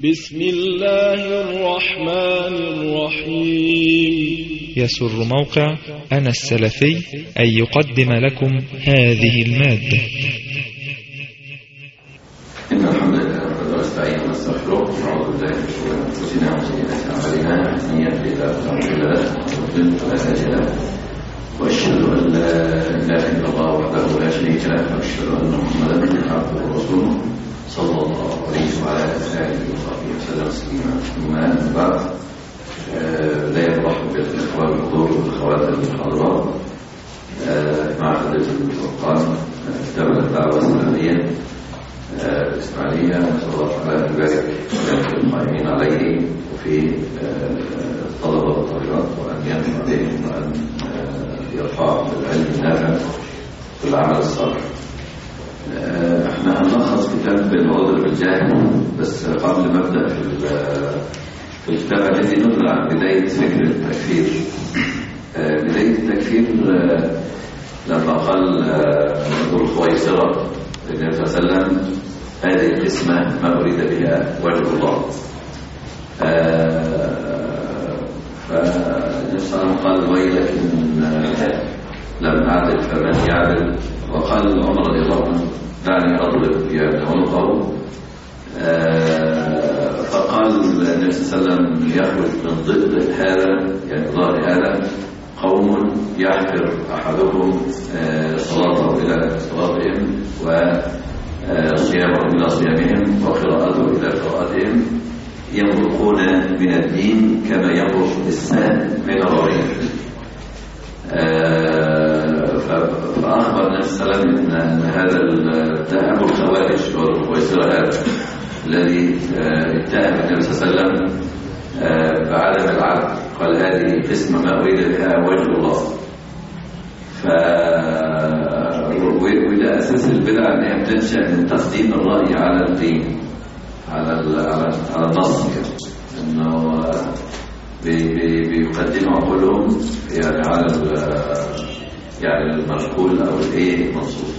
بسم الله الرحمن الرحيم. يسر موقع أنا السلفي أن يقدم لكم هذه المادة. إن الحمد لله نحمده ونستعينه ونستغفره ونعوذ بالله من شرور أنفسنا وسيئات أعمالنا من يهده الله فلا مضل له ومن يضلل فلا هادي له وأشهد أن لا إله إلا الله وحده لا شريك له وأشهد أن محمدا عبده ورسوله صلى الله عليه وعلى آله وصحبه وسلم تسليما. أما بعد، لا يرحب بالإخوان الحضور والأخوات الحاضرات مع فضيلة الفرقان دولة الدعوة السلفية الإسماعيلية. نسأل الله تعالى أن يبارك في القائمين عليه وفي الطلبة والطالبات وأن ينفع بهم وأن يرفع بالعلم النافع والعمل الصالح. احنا هنلخص كتاب العذر بالجهل، بس قبل ما ابدا في الكتاب الذي نقل عن بدايه فكر التكفير. بدايه التكفير لما قال ذو الخويصره للنبي صلى الله عليه وسلم: هذه القسمه ما اريد بها وجه الله. فالنبي صلى الله عليه وسلم قال: ويلك لم اعدل فمن يعدل. وقال عمر رضي الله عنه: دعني اضرب عنقه. فقال النبي صلى الله عليه وسلم: يخرج من ضد هذا، يعني ظاهر هذا، قوم يحقر احدهم صلاته الى صلاتهم وصيامه الى صيامهم وقراءته الى قراءتهم، يمرقون من الدين كما يمرق السهم من الرميم. فأخبر النبي صلى الله عليه وسلم أن هذا اتهام الخوارج والخويصرة هذا الذي اتهم النبي صلى الله عليه وسلم بعدم العدل، قال: هذه قسمة ما أريد بها وجه الله. وده أساس البدعة أنها بتنشأ من تقديم الرأي على الدين، على النص، أنه بيقدموا عقولهم يعني على المشكول او المنصوص.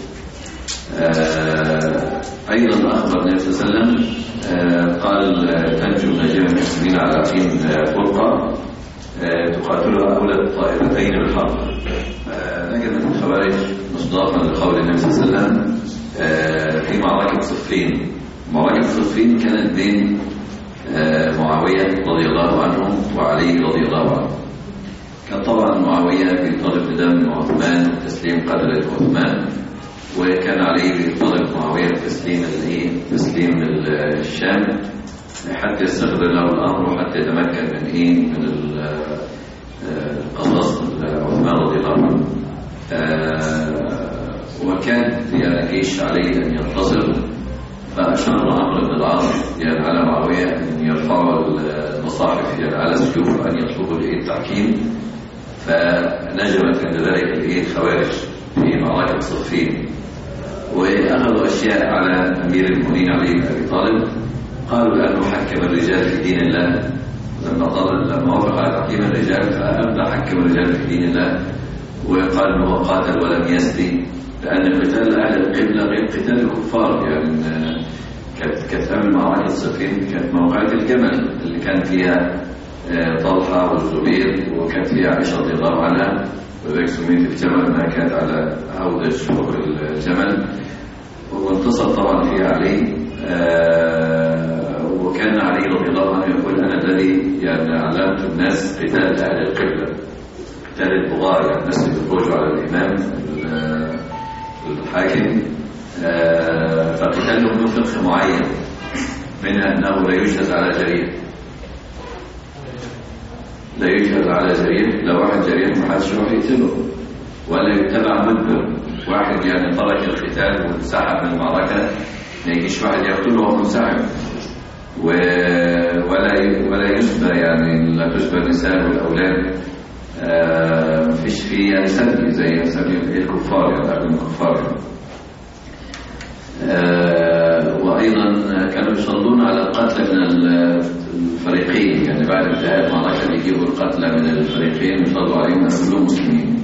ايضا اخبر النبي صلى الله عليه وسلم قال: تنجو نجاه المسلمين على حين فرقه تقاتلها اولى الطائفتين بالحق. نجمت الخوارج مصداقا لقول النبي صلى الله عليه وسلم في معركه صفين. معركه صفين كانت بين معاويه رضي الله عنه وعلي رضي الله عنه. كان طبعا معاوية بيطالب بدم عثمان وتسليم قتلة عثمان، وكان علي بيطالب معاوية تسليم الشام حتى يستقر له الأمر وحتى يتمكن من قصاص عثمان رضي الله عنه. وكان جيش علي أن ينتصر، فأشار عمرو بن العاص على معاوية أن يرفعوا المصاحف على السيوف أن يطلبوا التحكيم. فنجمت عند ذلك الخوارج في معركة صفين، وأخذوا أشياء على أمير المؤمنين علي بن أبي طالب. قالوا: لأنه حكم الرجال في دين الله. لما وافق على تحكيم الرجال فأبدأ حكم الرجال في دين الله، وقال أنه قاتل ولم يسري، لأن قتال أهل القبلة غير قتال الكفار. كانت أمن معركة صفين كانت موقعة الجمل اللي كان فيها طلحة والزبير، وكان فيها عائشة رضي الله عنها، وذلك سميت الجمل أنها كانت على هودج فوق الجمل. وانتصر طبعا فيها علي. وكان علي رضي الله عنه يقول: أنا الذي علمت الناس قتال أهل القبلة، قتال البغاة، الناس اللي بيخرجوا على الإمام الحاكم. فقتالهم له فقه معين، منها أنه لا يجهز على جريح، لا يجهز على جريح. لو واحد جريح ما حدش يروح يقتله، ولا يتبع مدبر. واحد ترك القتال وانسحب من المعركة، ما يجيش واحد يقتله وهو منسحب. ولا يسبى، لا تسبى النساء والأولاد. مفيش فيه سبي زي سبي الكفار، أهل الكفار. وأيضا كانوا يصلون على القتلى من الفريقين، بعد انتهاء المعركة يجيبوا القتلى من الفريقين يصلوا عليهم أن كلهم مسلمين.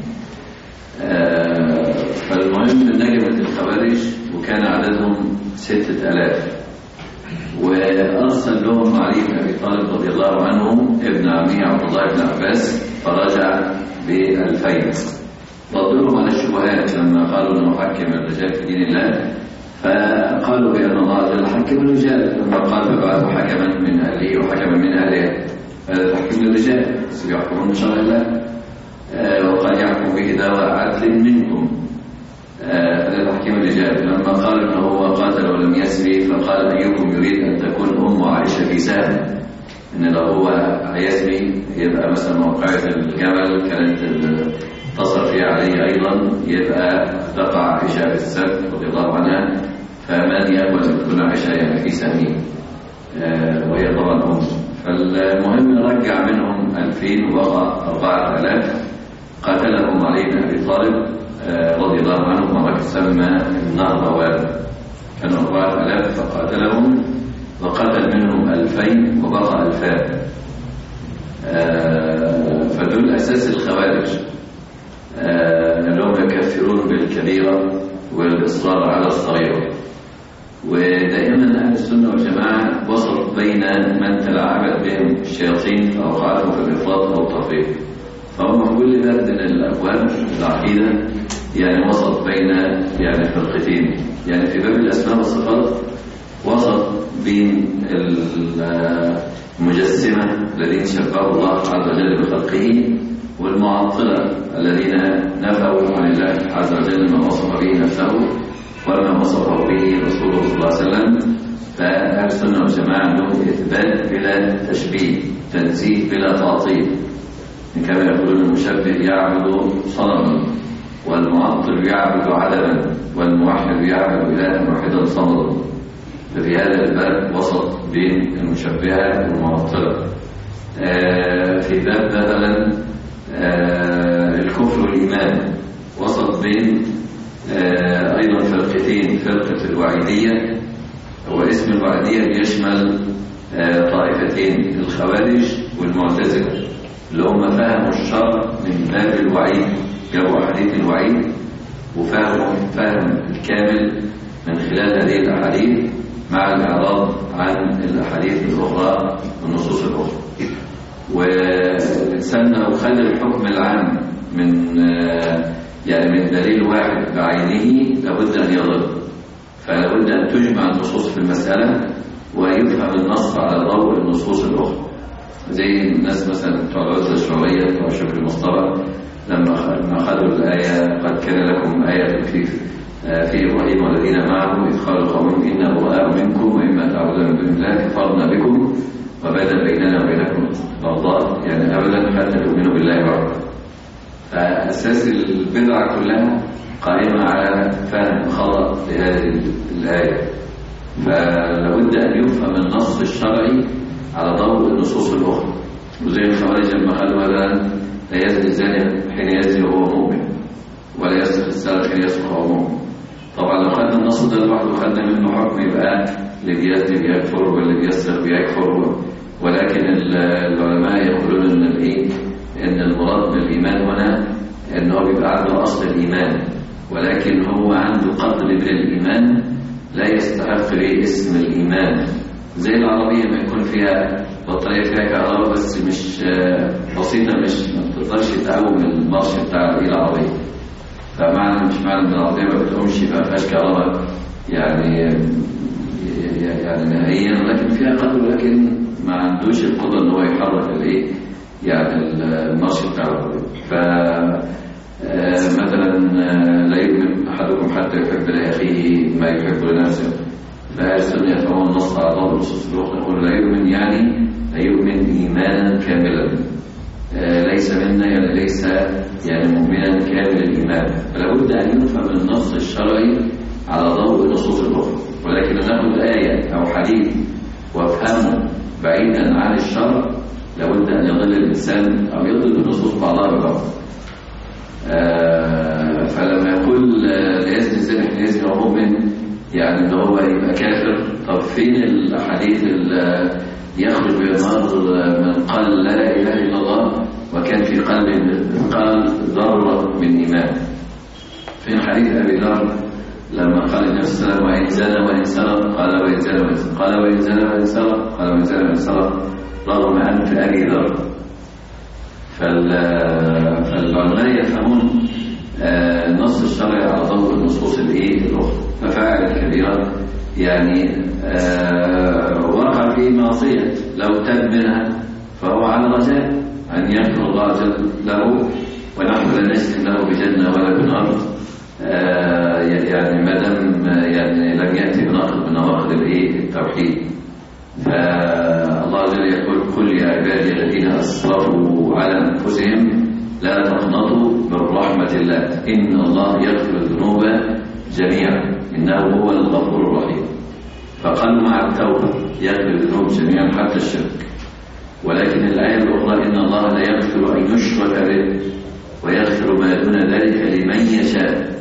فالمهم نجمت الخوارج وكان عددهم 6000. وأرسل لهم علي بن أبي طالب رضي الله عنه ابن عمه عبد الله بن عباس، فرجع ب2000. ردوا على الشبهات لما قالوا أنه حكم الرجال في دين الله، فقالوا بأن الله جل حكم الرجال لما قال فبعثوا حكما من أهله وحكما من أهلها. هذا تحكيم الرجال يحكمون بشرع الله، وقد يحكم به ذوى عدل منكم. هذا تحكيم الرجال. لما قال انه هو قاتل ولم يسري، فقال ايكم يريد ان تكون ام عائشه في سهم، ان لو هو يسري يبقى مثلا موقعة الجبل كانت تصل فيها عليه ايضا، يبقى تقع عائشه في السهم رضي الله عنها، فمن يقبل ان تكون عائشه في سهمه وهي طبعا ام. فالمهم رجع منهم 2000 وبقى 4000 قاتلهم علي بن ابي طالب رضي الله عنه معركة تسمى النهروان. كانوا 4000 فقاتلهم، وقتل منهم 2000 وبقى 2000. فدول أساس الخوارج، أنهم يكفرون بالكبيرة والإصرار على الصغيرة. ودائما أهل السنة والجماعة وسط بين من تلاعبت بهم الشياطين فأوقعتهم في الإفراط أو التفريط. فهم في كل باب من الأبواب العقيدة يعني وسط بين يعني فرقتين. يعني في باب الأسماء والصفات وسط بين المجسمة الذين شبهوا الله عز وجل بخلقه، والمعطلة الذين نفوا عن الله عز وجل ما وصف به نفسه وما وصفه به رسوله صلى الله عليه وسلم. فأهل السنة والجماعة عندهم إثبات بلا تشبيه، تنزيه بلا تعطيل. كما يقولون المشبه يعبد صنما، والمعطل يعبد عدما، والموحد يعبد إلها واحدا صمدا. ففي هذا الباب وسط بين المشبهة والمعطلة. في باب مثلا الكفر والإيمان وسط بين أيضا فرقتين، فرقة الوعيدية، واسم الوعيدية بيشمل طائفتين، الخوارج والمعتزلة، اللي هم فهموا الشرع من باب الوعيد، جابوا أحاديث الوعيد وفهموا فهم الكامل من خلال هذه الأحاديث مع الإعراض عن الأحاديث الأخرى والنصوص الأخرى. وسنة وخد الحكم العام من يعني من دليل واحد بعينه لابد أن يضل، فلابد أن تجمع النصوص في المسألة ويفهم النص على ضوء النصوص الأخرى. زي الناس مثلا بتوع العزلة الشرعية بتوع شكل المصطلح لما أخذوا الآية قد كان لكم آية في إبراهيم والذين معه إذ قالوا قومهم إنا براء منكم وإما تعبدون من دون الله كفرنا بكم وبدا بيننا وبينكم بغضاء، يعني أبدا حتى تؤمنوا بالله وحده. فأساس البدعة كلها قائمة على فهم خطأ لهذه الآية. فلابد أن يفهم النص الشرعي على ضوء النصوص الأخرى. وزي الخوارج لما قالوا لا يزني الزاني حين يزني وهو مؤمن، ولا يسرق السارق حين يسرق وهو مؤمن. طبعا لو خدنا النص ده لوحده وخدنا منه حكم يبقى اللي بيزني بيكفر واللي بيسرق بيكفر. ولكن العلماء يقولون ان المراد بالإيمان هنا انه بيبقى عنده أصل الإيمان، ولكن هو عنده قدر من الإيمان لا يستحق به اسم الإيمان. زي العربية ما يكون فيها بطارية فيها كهرباء بس مش بسيطة، مش ما تقدرش تقوم المارش بتاع العربية. فمعنى مش معنى ان العربية ما بتقومش ما فيهاش كهرباء يعني نهائيا، ولكن فيها قدر، ولكن ما عندوش القدرة ان هو يحرك يعني المارش بتاع العربية. مثلا لا يؤمن أحدكم حتى يحب لأخيه ما يحب لنفسه. فأهل السنة يفهمون النص على ضوء النصوص الأخرى، يقول لا يؤمن يعني لا يؤمن إيمانا كاملا، ليس منا يعني ليس يعني مؤمنا كامل الإيمان. فلا بد أن يفهم النص الشرعي على ضوء النصوص الأخرى. ولكن نأخذ آية أو حديث وافهمه بعيدا عن الشرع لابد أن يضل الإنسان أو يضل النصوص بعضها ببعض. فلما يقول لا يزني الزاني حين يزني وهو مؤمن يعني ان هو يبقى كافر. طب فين الاحاديث اللي يخرج بالنار من قال لا اله الا الله وكان في قلبه مثقال ذره من ايمان؟ فين حديث ابي ذر لما قال النبي صلى الله عليه وسلم وإن زنى وإن سرق قال وإن زنى وإن سرق قال وإن زنى وإن سرق قال وإن زنى وإن سرق رغم أنف أبي ذر. فالعلماء يفهمون النص الشرعي على ضوء النصوص الأخرى. ففاعل الكبيرة يعني وقع في معصية لو تاب منها فهو على رجاء أن يغفر الله جل له، ونحن لا نجزم له بجنة ولا بنار يعني ما دام يعني لم يأتي بناقض من نواقض التوحيد. فالله جل يقول قل يا عبادي الذين أسرفوا على أنفسهم لا تقنطوا من رحمة الله إن الله يغفر الذنوب جميعا إنه هو الغفور الرحيم. فقال مع التوبة يغفر الذنوب جميعا حتى الشرك. ولكن الآية الأخرى إن الله لا يغفر أن يشرك به ويغفر ما دون ذلك لمن يشاء.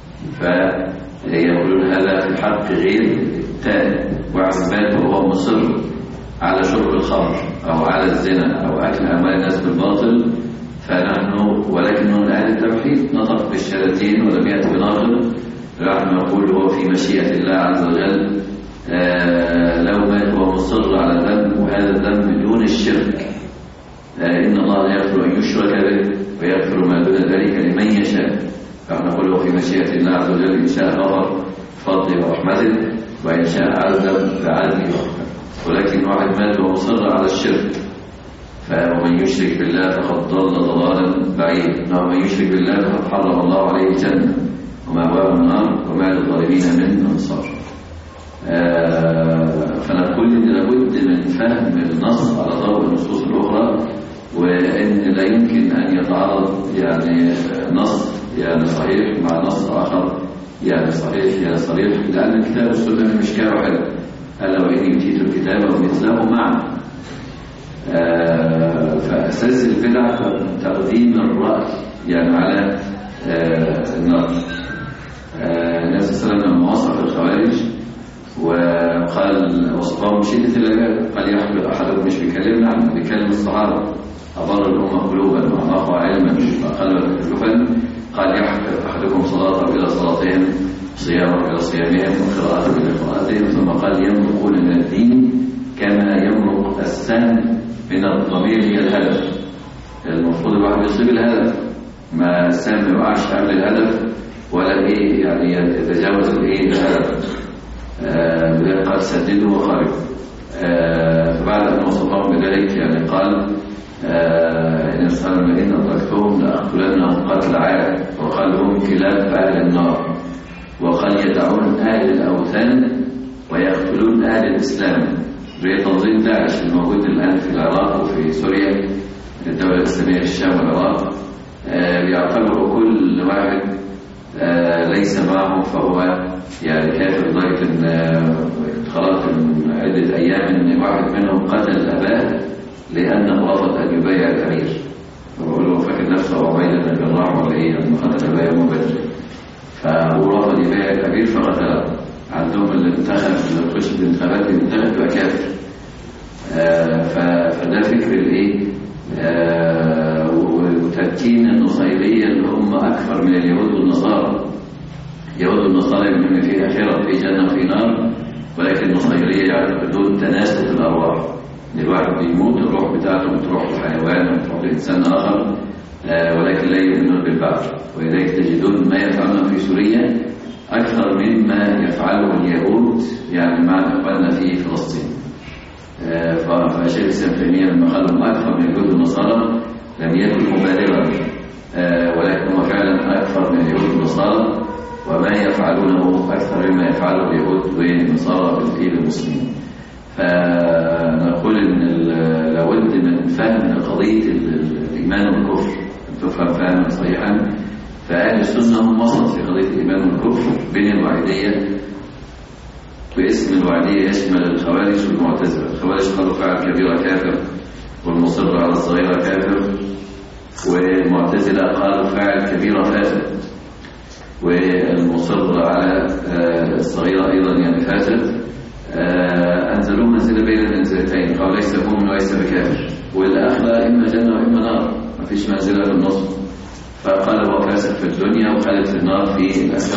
فيقولون هذا في حق غير التائب وعباد وهو مصر على شرب الخمر أو على الزنا أو أكل أموال الناس بالباطل. فنحن ولكنه من أهل التوحيد نطق بالشهادتين ولم يأتي بناقض. نحن نقول هو في مشيئة الله عز وجل لو مات وهو مصر على ذنب وهذا الذنب دون الشرك إن الله لا يغفر أن يشرك به ويغفر ما دون ذلك لمن يشاء. فنحن نقول هو في مشيئة الله عز وجل إن شاء غفر بفضله ورحمته وإن شاء عذب بعدله ورحمته. ولكن واحد مات وهو مصر على الشرك فمن يشرك بالله فقد ضل ضلالا بعيدا. ومن يشرك بالله فقد حرم الله عليه الجنة ومأواه النار وما للظالمين من أنصار. فنقول إن لابد من فهم النص على ضوء النصوص الأخرى، وإن لا يمكن أن يتعارض يعني نص يعني صحيح مع نص آخر يعني صحيح يعني صريح، لأن الكتاب والسنة مش كانوا واحد. ألا وإن يؤتيت الكتاب ومثله معه. فأساس البدع تقديم الرأي يعني على النص. النبي صلى الله عليه وسلم لما وصف الخوارج وقال وصفهم بشدة العبادة قال يحبط أحدكم مش بيكلمنا عنه بيكلم الصحابة أضر الأمة قلوبا وأعماقها علما وأقل تكلفا. قال يحبط أحدكم صلاته إلى صلاتهم صيامه إلى صيامهم وقراءته إلى قراءتهم. ثم قال يمرقون من الدين كما يمرق السهم من الضمير هي الهدف. المفروض الواحد يصيب الهدف ما السهم ما يوقعش قبل الهدف ولا يعني يتجاوز الهدف. قد سددوا وخرجوا. فبعد أن وصفهم بذلك يعني قال إن الإنسان الذين أدركتهم لأقتلنهم قتل عاد وقال هم كلاب أهل النار. وقال يدعون أهل الأوثان ويقتلون أهل الإسلام. زي تنظيم داعش الموجود الآن في العراق وفي سوريا الدولة الإسلامية في الشام والعراق بيعتبروا كل واحد ليس معه فهو يعني كافر، لدرجة إن خلاص من عدة أيام إن واحد منهم قتل أباه لأنه رفض أن يبايع الأمير. فبقول له فاكر نفسه عبيدة بن الجراح ولا إيه لما قتل أباه يوم بدر، فهو رفض يبايع الأمير فقتله. عندهم اللي انتخب اللي يخش بالانتخابات ينتخب يبقى كافر. فده فكر وتمكين النصيرية اللي هم أكثر من اليهود والنصارى. اليهود والنصارى يؤمنون في آخرة في جنة وفي نار، ولكن النصيرية يعتقدون تناسخ الأرواح. إن الواحد بيموت الروح بتاعته بتروح لحيوان وبتروح لإنسان آخر، ولكن لا يؤمنون بالبعث. ولذلك تجدون ما يفعلون في سوريا أكثر مما يفعله اليهود يعني مع إخواننا في فلسطين. فشيخ الإسلام تيمية لما قالهم أكثر من اليهود والنصارى لم يكن مبالغا، ولكن هم فعلا أكثر من اليهود والنصارى، وما يفعلونه أكثر مما يفعله اليهود والنصارى بالمسلمين. فنقول إن لابد من فهم قضية الإيمان والكفر أن تفهم فهما صحيحا. فأهل السنة هم وسط في قضية الإيمان والكفر بين الوحيدية، واسم الوحيدية يشمل الخوارج والمعتزلة. الخوارج قالوا فاعل كبيرة كافر والمصر على الصغيرة كافر، والمعتزلة قالوا فاعل كبيرة فاسد والمصر على الصغيرة أيضا يعني فاسد. أنزلوا منزلة بين المنزلتين، قالوا ليس مؤمن وليس بكافر، والآخرة إما جنة وإما نار، ما فيش منزلة في النص. فقال هو فاسد في الدنيا وخالد في النار في الآخرة.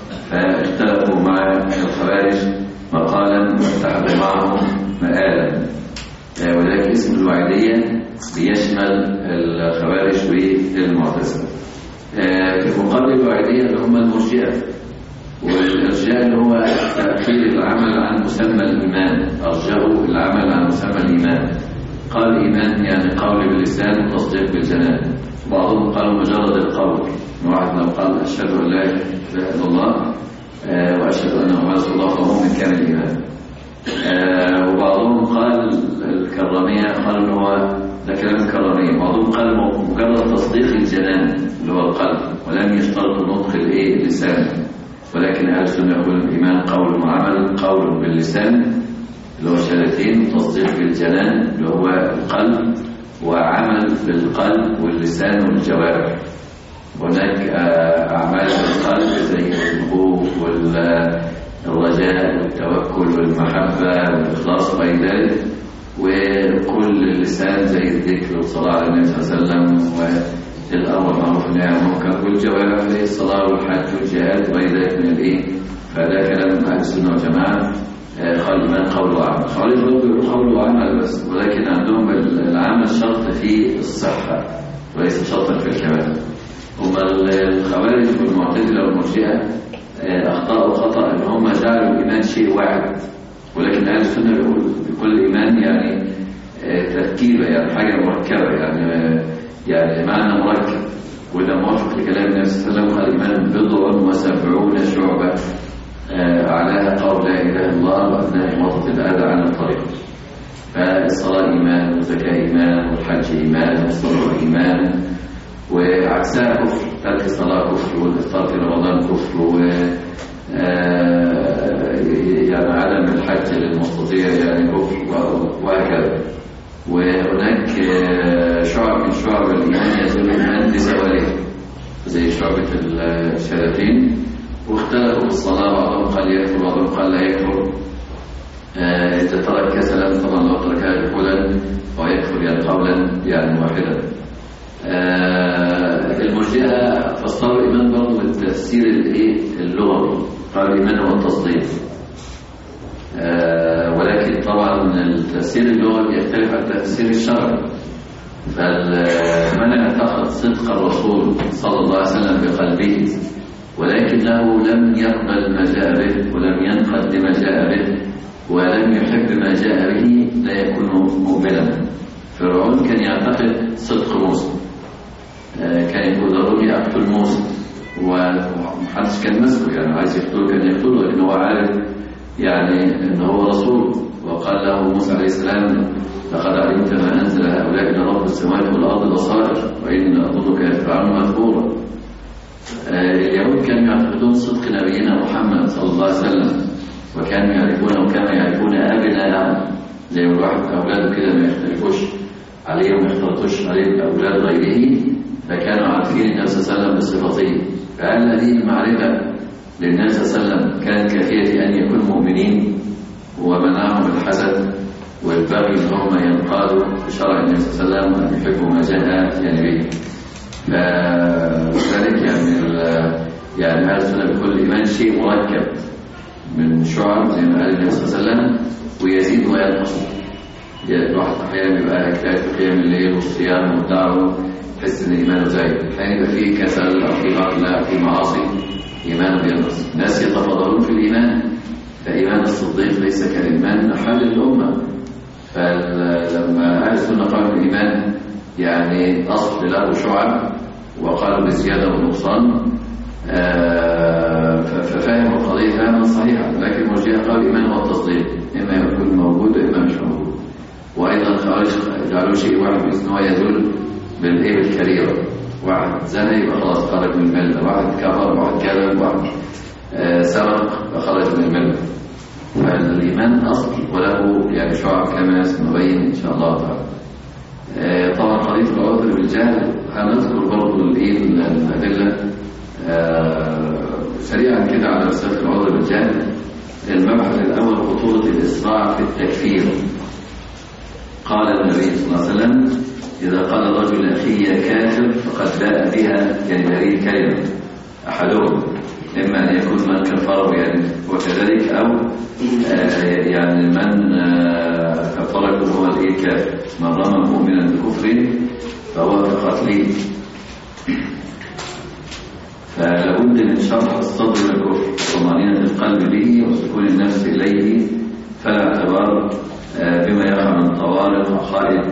فاختلفوا مع الخوارج مقالا واتحدوا معهم مآلا. وذلك اسم الوعيدية بيشمل الخوارج والمعتزلة. في مقابل الوعيدية اللي هم المرجئة، والإرجاء اللي هو تأخير العمل عن مسمى الإيمان، أرجعوا العمل عن مسمى الإيمان. قال الإيمان يعني قول باللسان وتصديق بالجنان. بعضهم قالوا مجرد القول، واحد لو قال أشهد أن لا إله إلا الله وأشهد أن محمدا رسول الله فهو من كامل الإيمان. وبعضهم قال الكرامية قالوا إن هو ده كلام الكرامية. بعضهم قال مجرد تصديق الجنان اللي هو القلب، ولم يشترط نطق اللسان، ولكن أهل السنة يقول الإيمان قول وعمل. قول باللسان اللي هو شهادتين، تصديق بالجنان اللي هو القلب، وعمل بالقلب واللسان والجوارح. هناك أعمال بالقلب زي الخوف والرجاء والتوكل والمحبة والإخلاص وغير ذلك، وكل اللسان زي الذكر والصلاة على النبي صلى الله عليه وسلم والأمر بالمعروف والنهي عن المنكر، والجوارح زي الصلاة والحج والجهاد وغير ذلك من الإيه. فده كلام أهل السنة والجماعة. قال الإيمان قول وعمل. خوارج برضه قول وعمل بس، ولكن عندهم العمل شرط في الصحة وليس شرطا في الكمال. هم الخوارج والمعتزلة والمرجئة أخطأوا خطأ إن هم جعلوا الإيمان شيء واحد، ولكن أهل السنة يقول بكل إيمان يعني تركيبة، يعني حاجة مركبة، يعني معنى مركب. وده موافق لكلام النبي صلى الله عليه وسلم قال الإيمان بضع وسبعون شعبة أعلاها قول لا إله إلا الله وأدناها إماطة الأذى عن الطريق. فالصلاة إيمان، والزكاة إيمان، والحج إيمان، والصلاة إيمان، وعكسها كفر. ترك الصلاة كفر، والإفطار في رمضان كفر، يعني عدم الحج للمستطيع يعني كفر، وهكذا. وهناك شعب من شعب الإيمان يزول الإيمان بزواله زي شعبة الشهادتين. واختلفوا في الصلاة، بعضهم قال يكفر وبعضهم قال لا يكفر. إذا ترك كسلا طبعا لو تركها دخولا ويكفر يعني قولا يعني واحدا. المرجئة فسروا الإيمان برضه بالتفسير اللغوي، قالوا الإيمان هو التصديق. ولكن طبعا التفسير اللغوي يختلف عن التفسير الشرعي. فمن اعتقد صدق الرسول صلى الله عليه وسلم بقلبه ولكنه لم يقبل ما جاء به ولم ينقد لما جاء به ولم يحب ما جاء به لا يكون مؤمنا. فرعون كان يعتقد صدق موسى، كان يقول ضروري أقتل موسى، ومحدش كان مسؤول يعني عايز يقتله كان يقتله، لأنه هو عارف يعني أنه هو رسول. وقال له موسى عليه السلام لقد علمت ما أنزل هؤلاء إلى رب السماوات والأرض بصائر وإن أظنك يتبعون مذكورا. اليهود كانوا يعتقدون صدق نبينا محمد صلى الله عليه وسلم، وكانوا يعرفونه كما يعرفون أبناءهم، زي الواحد أولاده كده ما يختلفوش عليه وما يختلطوش عليه بأولاد غيره، فكانوا عارفين النبي صلى الله عليه وسلم بصفته. فهل هذه المعرفة للنبي صلى الله عليه وسلم كانت كافية أن يكونوا مؤمنين ومنعهم الحسد والبغي ان هم ينقادوا بشرع النبي صلى الله عليه وسلم وان يحبوا ما جاء يعني به. فذلك يعني هذا السنة بكل إيمان شيء مركب من شعب زي ما قال النبي صلى الله عليه وسلم، ويزيد وينقص. الواحد أحيانا يبقى يجتهد في قيام الليل والصيام والدعوة يحس إن إيمانه زايد، أحيانا يبقى فيه كسل أو فيه غفلة أو فيه معاصي إيمانه بينقص. الناس يتفاضلون في الإيمان، فإيمان الصديق ليس كالإيمان حال الأمة. فلما أهل السنة قالوا الإيمان يعني أصل له شعب وقالوا بزيادة ونقصان، ففهموا القضية فهما صحيحا. لكن المرجئة قالوا الإيمان هو التصديق، إما يكون موجود وإما مش موجود. وأيضا الخوارج جعلوا شيء واحد بإذن هو يدل بالكبيرة. واحد زنى يبقى خلاص خرج من الملة، واحد كفر، واحد كذب، واحد سرق فخرج من الملة. فالإيمان أصل وله يعني شعب كما سنبين إن شاء الله تعالى. طبعا قضية العذر بالجهل هنذكر برضه الأدلة سريعا كده على مسألة العذر بالجهل. المبحث الأول خطورة الإسراع في التكفير. قال النبي صلى الله عليه وسلم إذا قال الرجل أخي يا كافر فقد باء بها يعني هذه الكلمة أحدهم إما أن يكون من كفره يعني وكذلك، أو يعني من كفره هو الكافر، من رمى مؤمنا بكفر فهو كقتله. فلابد من شرح الصدر بالكفر وطمأنينة القلب به وسكون النفس إليه، فلا اعتبار بما يقع من طوارئ عقائد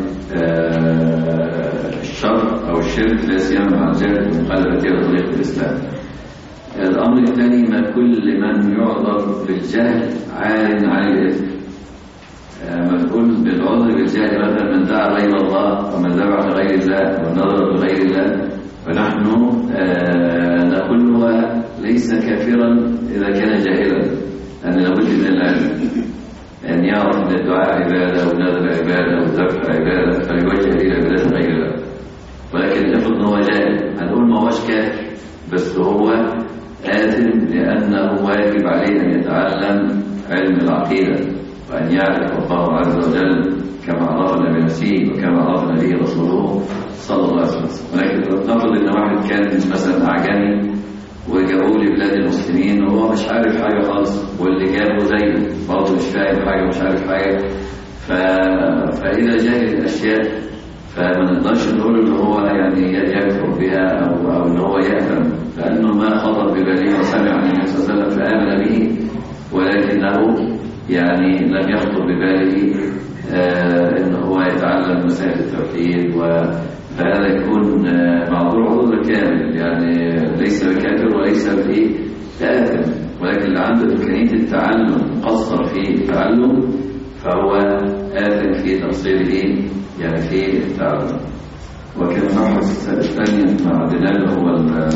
الشر أو الشرك، لا سيما مع الجهل ومخالفته لطريق الإسلام. الأمر الثاني، ما كل من يعذر بالجهل عار عن الإثم. مفعول بالعذر بالجهل مثلا من دعا غير الله ومن ذبح لغير الله ونظر لغير الله، ونحن نقول هو ليس كافرا إذا كان جاهلا، أن لابد من العلم أن يعرف أن الدعاء عبادة والنذر عبادة والذبح عبادة، فيوجه إلى عبادة غير الله. ولكن افرض أنه جاهل، هنقول ما هوش كافر، بس هو آثم لأنه واجب عليه أن يتعلم علم العقيدة وأن يعرف ربه عز وجل كما عرفنا بنفسه وكما عرفنا به رسوله صلى الله عليه وسلم. ولكن نفرض أن واحد كان مثلا أعجمي وجابوه لبلاد المسلمين وهو مش عارف حاجة خالص، واللي جابه زيه برضه مش فاهم حاجة ومش عارف حاجة، فإذا جاهل الأشياء فما نقدرش نقول إن هو يعني يكفر بها أو إن هو يأثم، لأنه ما خطر بباله وسمع عن النبي صلى الله عليه وسلم فآمن به، ولكنه يعني لم يخطر بباله إن هو يتعلم مسائل التوحيد، فهذا يكون معذور عذر كامل، يعني ليس بكافر وليس بآثم، ولكن اللي عنده إمكانية التعلم قصر في التعلم فهو آثم في تقصيره يعني في التعلم. وكان المبحث الثاني مع دلال هو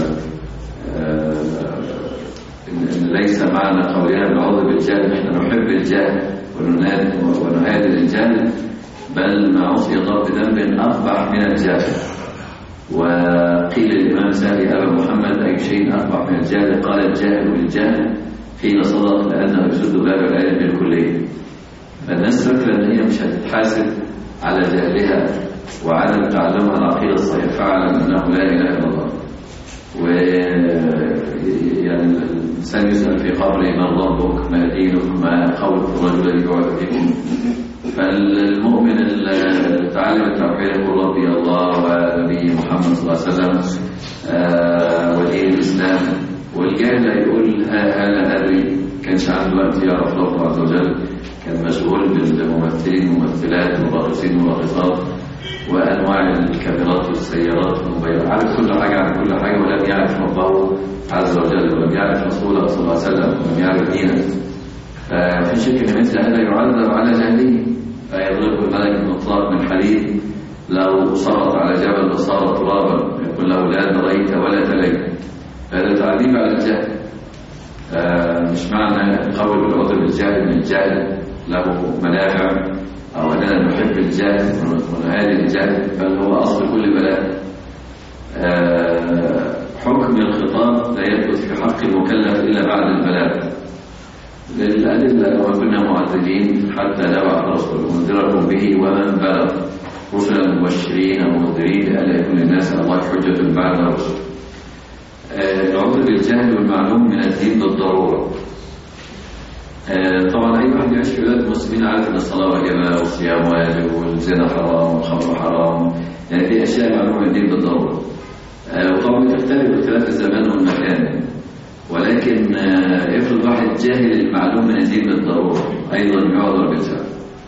إن ليس معنى قولها بالعوذ بالجهل نحن نحب الجهل ونهادي الجهل، بل ما عصي الله بذنب أقبح من الجهل. وقيل الإمام سالي أبا محمد أي شيء أقبح من الجهل؟ قال الجهل بالجهل، قيل صدق لأنه يسد باب العلم بالكلية. فالناس فكرة أن هي مش هتتحاسب على جهلها وعدم تعلمها العقيدة الصحيحة، فاعلم أنه لا إله إلا الله. ويعني الإنسان يسأل في قبره من ربك ما دينك ما قول الرجل الذي يبعث فيكم، فالمؤمن المتعلم التوحيد يقول ربي الله ونبي محمد صلى الله عليه وسلم ودين الإسلام، والجاهل يقول هذا أدري، كانش عنده وقت يعرف ربه عز وجل، كان مشغول بالممثلين والممثلات والراقصين والراقصات وأنواع الكاميرات والسيارات والموبايلات، عارف كل حاجة عن كل حاجة، ولم يعرف ربه عز وجل ولم يعرف رسوله صلى الله عليه وسلم ولم يعرف دينه. ففي شك أن مثل هذا يعذب على جهله، فيضرب الملك المطلق من حديد لو صرت على جبل وصار ترابا يقول له لا دريت ولا تليت، فهذا تعذيب على الجهل. مش معنى القول بالعذر بالجهل ان الجهل له منافع او اننا نحب الجهل ونهادي الجهل، بل هو اصل كل بلاء. حكم الخطاب لا يثبت في حق المكلف الا بعد البلاغ للأدلة، وكنا معذبين حتى نبعث رسول منذركم به ومن بلغ، رسلا مبشرين ومنذرين لئلا يكون الناس على الله حجة بعد الرسل. العذر بالجهل والمعلوم من الدين بالضرورة. طبعا أي واحد يعيش في بلاد المسلمين عارف أن الصلاة واجبة والصيام واجب والزنا حرام والخمر حرام، يعني في أشياء معلومة من الدين بالضرورة. وطبعا تختلف باختلاف الزمان والمكان، ولكن افرض واحد جاهل المعلوم من الدين بالضرورة أيضا يعذر بالجهل.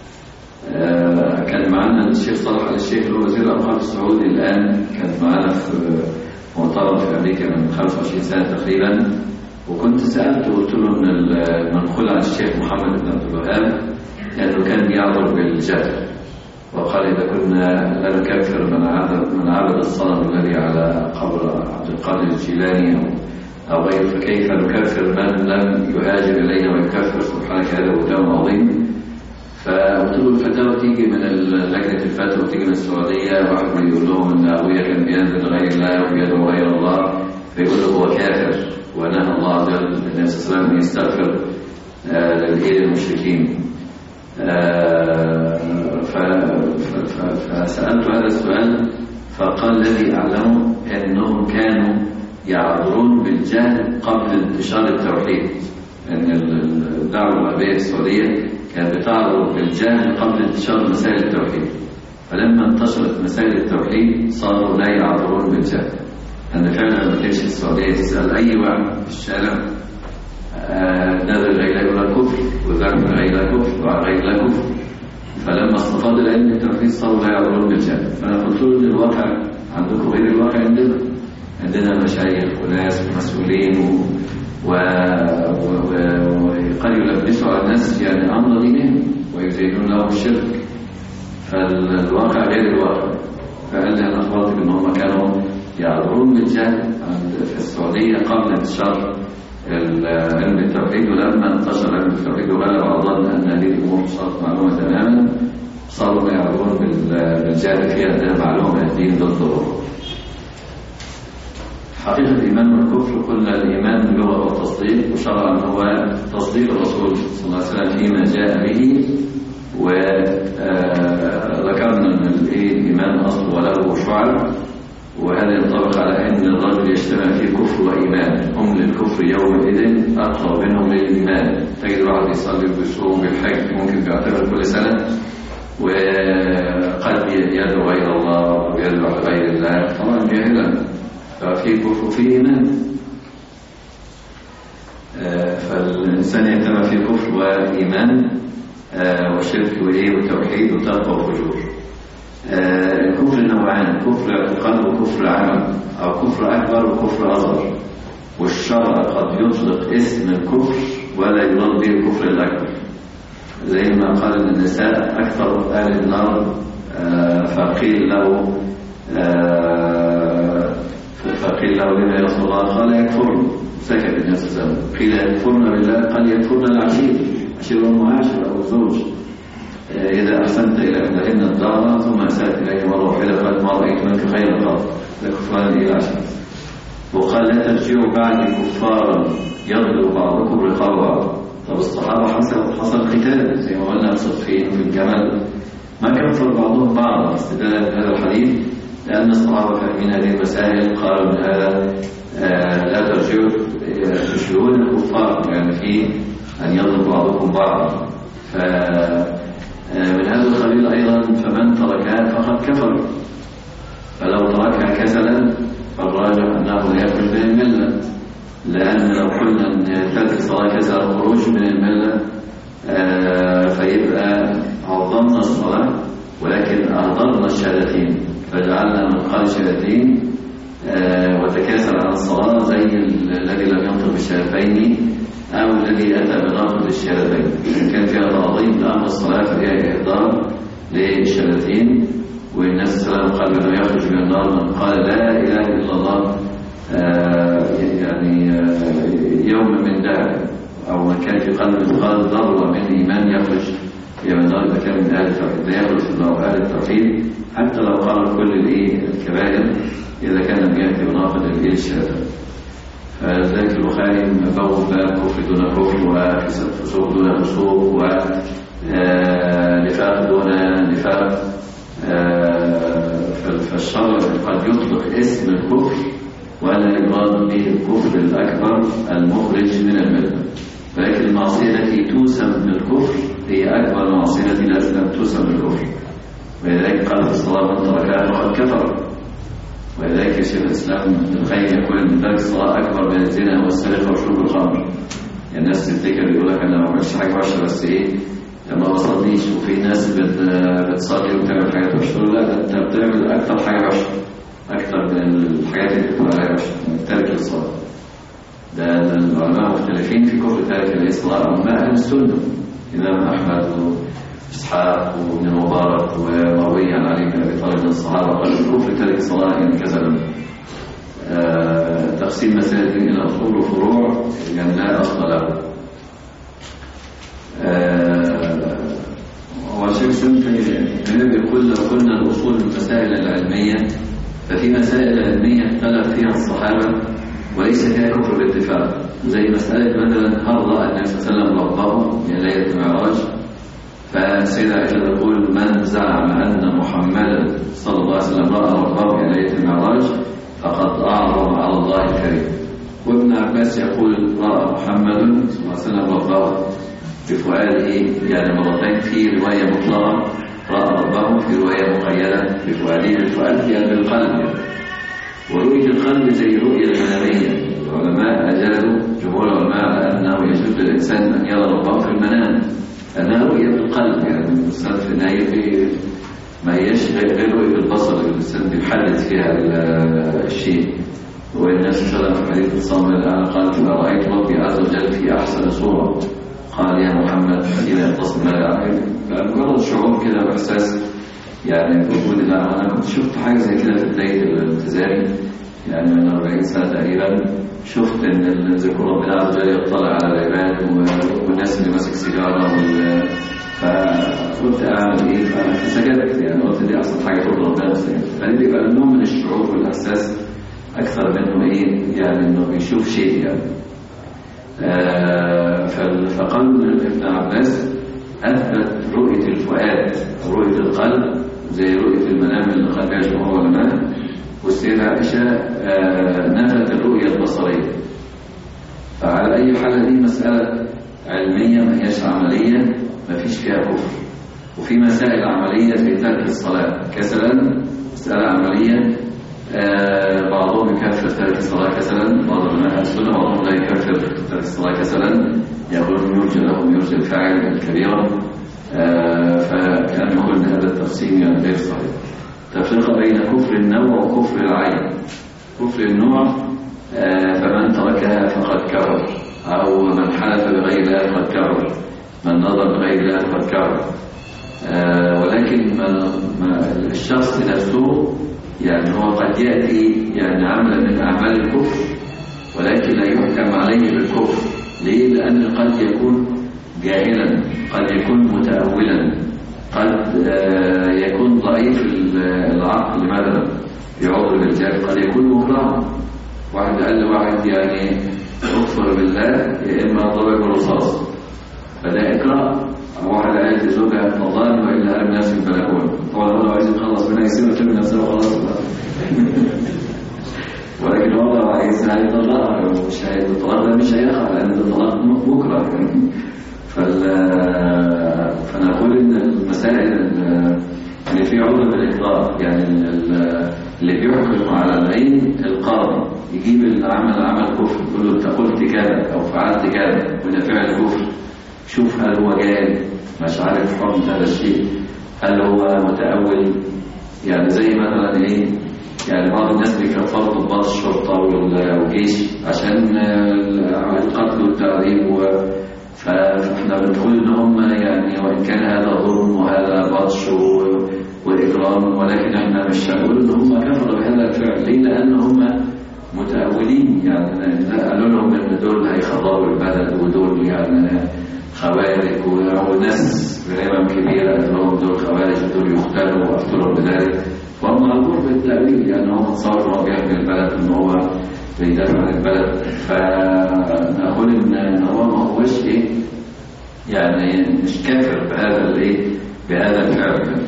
كان معنا الشيخ صالح الشيخ اللي هو وزير الأوقاف السعودي الآن، كان معنا في مؤتمر في أمريكا من 25 سنة تقريبا، وكنت سألته وقلت له أن المنقول عن الشيخ محمد بن عبد الوهاب أنه كان يعذر بالجهل، وقال إذا كنا لا نكفر من عبد الصنم الذي على قبر عبد القادر الجيلاني أو غيره، فكيف نكفر من لم يهاجر إلينا ويكفر؟ سبحانك هذا بهتان عظيم. فقلت له الفتاوى تيجي من لجنة الفتوى وتيجي من السعودية، واحد يقول لهم أن أبويا كان بينزل غير الله وبيدعو غير الله، فيقول له هو كافر، ونهى الله عز وجل النبي صلى الله عليه وسلم يستغفر للغير المشركين. فسألت هذا السؤال فقال الذي أعلمه أنهم كانوا يعذرون بالجهل قبل انتشار التوحيد. لأن الدعوة الغربية السعودية كانت بتعذر بالجهل قبل انتشار مسائل التوحيد، فلما انتشرت مسائل التوحيد صاروا لا يعذرون بالجهل. أن فعلا لما تمشي في السعودية تسأل أي واحد في الشارع نذر غير لا كفر، وذنب غير لا كفر، وغير لا كفر. فلما استفاد العلم التوحيد صاروا لا يعذرون بالجهل. فأنا قلت له إن الواقع عندكم غير الواقع عندنا مشايخ وناس ومسؤولين وقد يلبسوا على الناس يعني أمر دينهم ويزيدون لهم الشرك، فالواقع غير الواقع. فقال لي أنا أخبرتك إن هم كانوا يعذرون بالجهل في السعودية قبل انتشار علم التوحيد، ولما انتشر علم التوحيد وغلب على ظن أن هذه الأمور صارت معلومة تماما صاروا يعذرون بالجهل فيها أنها معلومة الدين ضد الضرورة. حقيقة الإيمان والكفر قلنا الإيمان اللغة والتصديق، وشرعا هو تصديق الرسول صلى الله عليه وسلم فيما جاء به، وذكرنا أن الإيمان أصل وله شعب، وهذا ينطبق على أن الرجل يجتمع فيه كفر وإيمان. هم للكفر يومئذ أقرب منهم للإيمان. تجد واحد يصلي ويصوم ويحج ممكن بيعتبر كل سنة، وقد يدعو غير الله ويدعو غير الله طبعا جاهلا، ففي كفر وفي إيمان. فالإنسان يجتمع فيه كفر وإيمان وشرك وتوحيد وتقوى وفجور. الكفر نوعان: كفر اعتقاد وكفر عمل، أو كفر أكبر وكفر أصغر. والشرع قد يطلق اسم الكفر ولا يراد به الكفر الأكبر، زي ما قال النساء أكثر أهل النار. فقيل له لما يا رسول الله؟ قال يكفرن. سكت النبي صلى الله عليه وسلم. قيل يكفرن بالله؟ قال يكفرن العشير، عشير المعاشر أو الزوج. إذا أحسنت إلى أهلهن الدار ثم أسأت إليه مرة واحدة فقد ما رأيت منك خيرا قط لكفران إلى عشر. وقال لا ترجعوا بعد كفارا يضرب بعضكم رقاب بعض. طب الصحابة حصل قتال زي ما قلنا صفين في الجمل، ما كفر بعضهم بعض استدلالا بهذا الحديث، لأن الصحابة فاهمين هذه المسائل قالوا من هذا لا ترجعوا تشبهون الكفار، يعني في أن يضرب بعضكم بعضا. من هذا القبيل أيضا فمن تركها فقد كفر، فلو تركها كسلا فالراجح أنه لا يخرج من الملة، لأن لو قلنا أن ترك الصلاة كسل الخروج من الملة فيبقى عظمنا الصلاة ولكن أهدرنا الشهادتين، فجعلنا من قال الشهادتين وتكاسل عن الصلاة زي الذي لم ينطق بالشهادتين أو الذي أتى بناقض الشهادتين. إن كان فيها تعظيم لأمر الصلاة فهي إهدار للشهادتين. والنبي صلى الله عليه وسلم قال أنه يخرج من النار من قال لا إله إلا الله يعني يوم من ذهب، أو من كان في قلب مثقال ذرة من إيمان يخرج من النار مكان من أهل التوحيد. لا يخرج من أهل التوحيد حتى لو قال كل الكبائر إذا كان لم يأتي بناقض الشهادة. فذلك البخاري بوب كفر دون كفر، وفسوق دون فسوق، ونفاق دون نفاق. فالشرع قد يطلق اسم الكفر ولا يراد به الكفر الأكبر المخرج من الملة، ولكن المعصية التي توسم بالكفر هي أكبر المعصية التي لم توسم بالكفر. ولذلك قال في الصلاة من تركها فقد كفر. ولذلك شيخ الإسلام ابن القيم يقول ان ترك الصلاة أكبر من الزنا والسرقة وشرب الخمر. يعني الناس تفتكر يقول لك أنا ما بعملش حاجة وحشة بس ما بصليش، وفي ناس بتصلي وبتعمل حاجات وحشة. لا، أنت بتعمل أكثر حاجة وحشة، أكثر من الحاجات اللي بتقول عليها وحشة، من ترك الصلاة. ده العلماء مختلفين في كفر تارك الصلاة. علماء أهل السنة الإمام أحمد وإسحاق وابن المبارك ومروي عن علي بن أبي طالب من الصحابة قال كفر تارك الصلاة يعني كذا. تقسيم مسائل إلى أصول وفروع يعني لا أصل له. والشيخ سمت يقول لو قلنا الأصول المسائل العلمية ففي مسائل علمية اختلف فيها الصحابة وليس فيها كفر باتفاق، زي مسألة مثلا هل رأى النبي صلى الله عليه وسلم ربه من ليلة المعراج. فالسيدة عائشة تقول من زعم أن محمدا صلى الله عليه وسلم رأى ربه من ليلة المعراج فقد أعظم على الله الكريم. وابن عباس يقول رأى محمد صلى الله عليه وسلم ربه بفؤاده، يعني مرتين في رواية مطلقة رأى ربه، في رواية مقيدة بفؤاده. الفؤاد يعني بالقلب، ورؤية القلب زي رؤية المنامية. العلماء أجازوا جمهور العلماء على أنه يجوز للإنسان أن يرى ربه في المنام، لأنها رؤية بالقلب. يعني الإنسان في النهاية ما هيش غير رؤية البصر، الإنسان بيحدد فيها الشيء. والنبي صلى الله عليه وسلم في حديث الصامت الآن قال: فرأيت ربي عز وجل في أحسن صورة. قال: يا محمد إلى يتصل ماذا أعمل؟ فمجرد شعور كده وإحساس يعني بوجود الله. أنا كنت شفت حاجة زي كده في بداية الالتزام، يعني من 40 سنة تقريبا. شفت إن ذكر ربنا عز وجل يطلع على العباد والناس اللي ماسك سيجارة فقلت أعمل إيه؟ فسجدت، يعني قلت دي أحسن حاجة تقول ربنا. فدي بيبقى نوع من الشعور والإحساس أكثر منه إيه، يعني إنه بيشوف شيء يعني. فقال ابن عباس أثبت رؤية الفؤاد أو رؤية القلب زي رؤية المنام اللي قال بها جمهور العلماء. والسيدة عائشة نفت الرؤية البصرية. فعلى أي حالة دي مسألة علمية ما هيش عملية، ما فيش فيها كفر. وفي مسائل عملية في ترك الصلاة كسلا، مسألة عملية بعضهم يكفر ترك الصلاة كسلا، بعض العلماء السنة بعضهم لا يكفر ترك الصلاة كسلا، يقولون يرجى لهم يرجى الفاعل الكبيرة. فكان يقول هذا التقسيم يعني غير صحيح. تفرق بين كفر النوع وكفر العين. كفر النوع فمن تركها فقد كفر، أو من حلف بغير الله فقد كفر، من نظر بغير الله فقد كفر. ولكن الشخص نفسه يعني هو قد يأتي يعني عملا من أعمال الكفر، ولكن لا يحكم عليه بالكفر. ليه؟ لأن قد يكون جاهلا، قد يكون متأولا، قد يكون ضعيف العقل مثلا يعذر بالجهل، قد يكون مكرها. واحد قال لواحد يعني اكفر بالله يا إما ضرب بالرصاص، فده إكراه. واحد قال لزوجها فضان وإلا أرم نفسي البلكون، طبعا هو لو عايز يخلص منها يسيبها ترمي نفسها وخلاص. ولكن هو لو عايز هيطلقها، مش الطلاق ده مش هيقع لأن الطلاق مكره يعني. فنقول إن المسائل اللي في عذر بالإقرار، يعني اللي بيحكم على العين القاضي يجيب العمل كفر، يقول له أنت قلت كذا أو فعلت كذا وده فعل كفر، شوف هل هو جاهل مش عارف حكم هذا الشيء، هل هو متأول. يعني زي مثلا إيه، يعني بعض الناس بيكفروا ضباط الشرطة والجيش عشان القتل والتعذيب، فاحنا بنقول ان هم يعني وان كان هذا ظلم وهذا بطش واجرام، ولكن احنا مش هنقول ان هم كفروا بهذا الفعل. ليه؟ لان هم متأولين، يعني قالوا لهم ان دول هيخربوا البلد ودول يعني خوارج، وناس بهمم كبيره قالوا لهم دول خوارج ودول يقتلوا وافتروا بذلك. فهم معروف بالتأويل، يعني هم تصوروا بيحمي البلد ان هو بيدافع عن البلد. فنقول ان هو ما هوش ايه، يعني مش كافر بهذا الايه، بهذا الفعل.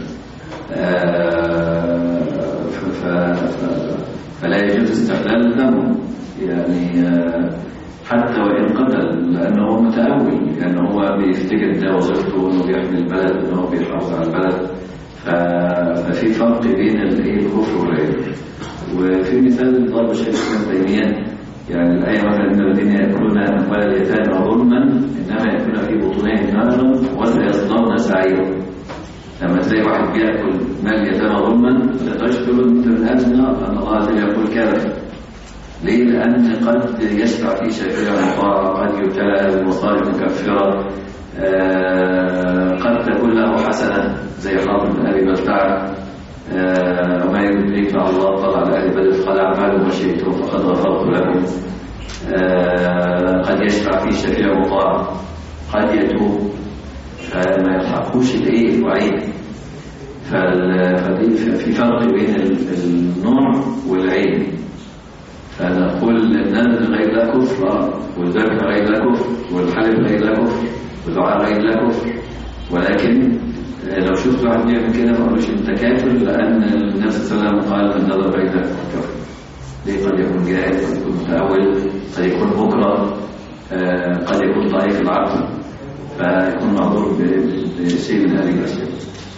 فلا يجوز استحلال دمه، يعني حتى وان قتل، لانه هو متأول، يعني هو بيفتكر ده وظيفته انه بيحمي البلد وانه بيحافظ على البلد. ففي فرق بين الكفر والغير. وفي مثال ضرب شيخ الاسلام تيمية، يعني الآية مثلا إن الذين يأكلون أموال اليتامى ظلما إنما يأكلون في بطونهم نارا وسيصلون سعيرا. لما تلاقي واحد بيأكل مال اليتامى ظلما لا تقدرش تقول أنت من أهل النار، أن الله تعالى يقول كذا. ليه؟ لأن قد يشفع فيه شفيع مطاع، قد يبتلى بمصائب مكفرة، قد تكون له حسنة زي حاطب بن أبي بلتعة، وما يدريك لعل الله طلع على أهل بدر قال أعمالوا ما شئتم فقد غفرت لكم. قد يشفع فيه شفيع مطاع، قد يتوب، فما يلحقوش الوعيد. في فرق بين النوع والعين. فنقول النذر غير لا كفر، والذبح غير لا كفر، والحلف غير لا كفر، والدعاء غير لا كفر. ولكن لو شفت واحد بيعمل كده ما اقولش انت كافر، لان النبي صلى الله عليه وسلم قال من نذر غير لا كفر. ليه؟ قد يكون جاهل، قد يكون متأول، قد يكون بكرة، قد يكون ضعيف العقل، فيكون معذور بشيء من هذه الأشياء.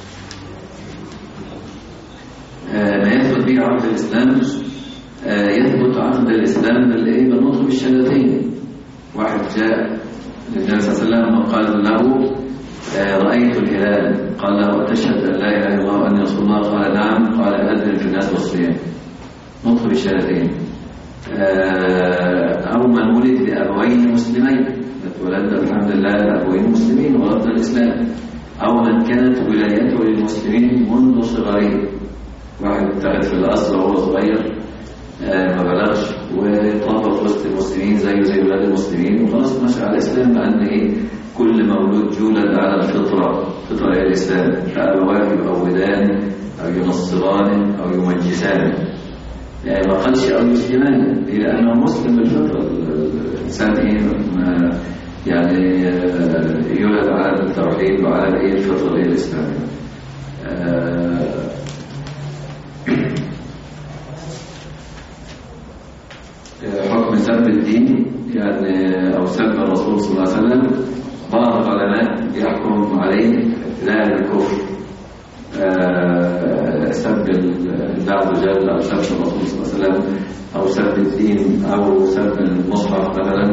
ما يثبت به عقد الإسلام، يثبت عقد الإسلام بالنطق بالشهادتين. واحد جاء للنبي صلى الله عليه وسلم وقال له رأيت الهلال، قال له أتشهد أن لا إله إلا الله وأن رسول الله؟ قال نعم. قال أذن في الناس والصيام، نطق بالشهادتين. أو من ولد لأبوين مسلمين، اتولد الحمد لله لأبوين مسلمين ورد الإسلام. أو من كانت ولايته للمسلمين منذ صغره، واحد اتخذ في الأصل وهو صغير ما بلغش وطلب في وسط المسلمين زي ولاد المسلمين وخلاص ماشي على الإسلام، لأن كل مولود يولد على الفطرة، فطرة هي الإسلام، فأبواه يؤودان أو ينصران أو يمجسان، يعني ما قالش أو يسلمان، لأنه مسلم بالفطرة. الإنسان يعني يولد على التوحيد وعلى الفطرة هي الإسلام. حكم سب الدين يعني أو سب الرسول صلى الله عليه وسلم، بعض العلماء يحكم عليه ابتداء بالكفر، سب الله عز وجل أو سب الرسول صلى الله عليه وسلم أو سب الدين أو سب المصحف مثلا،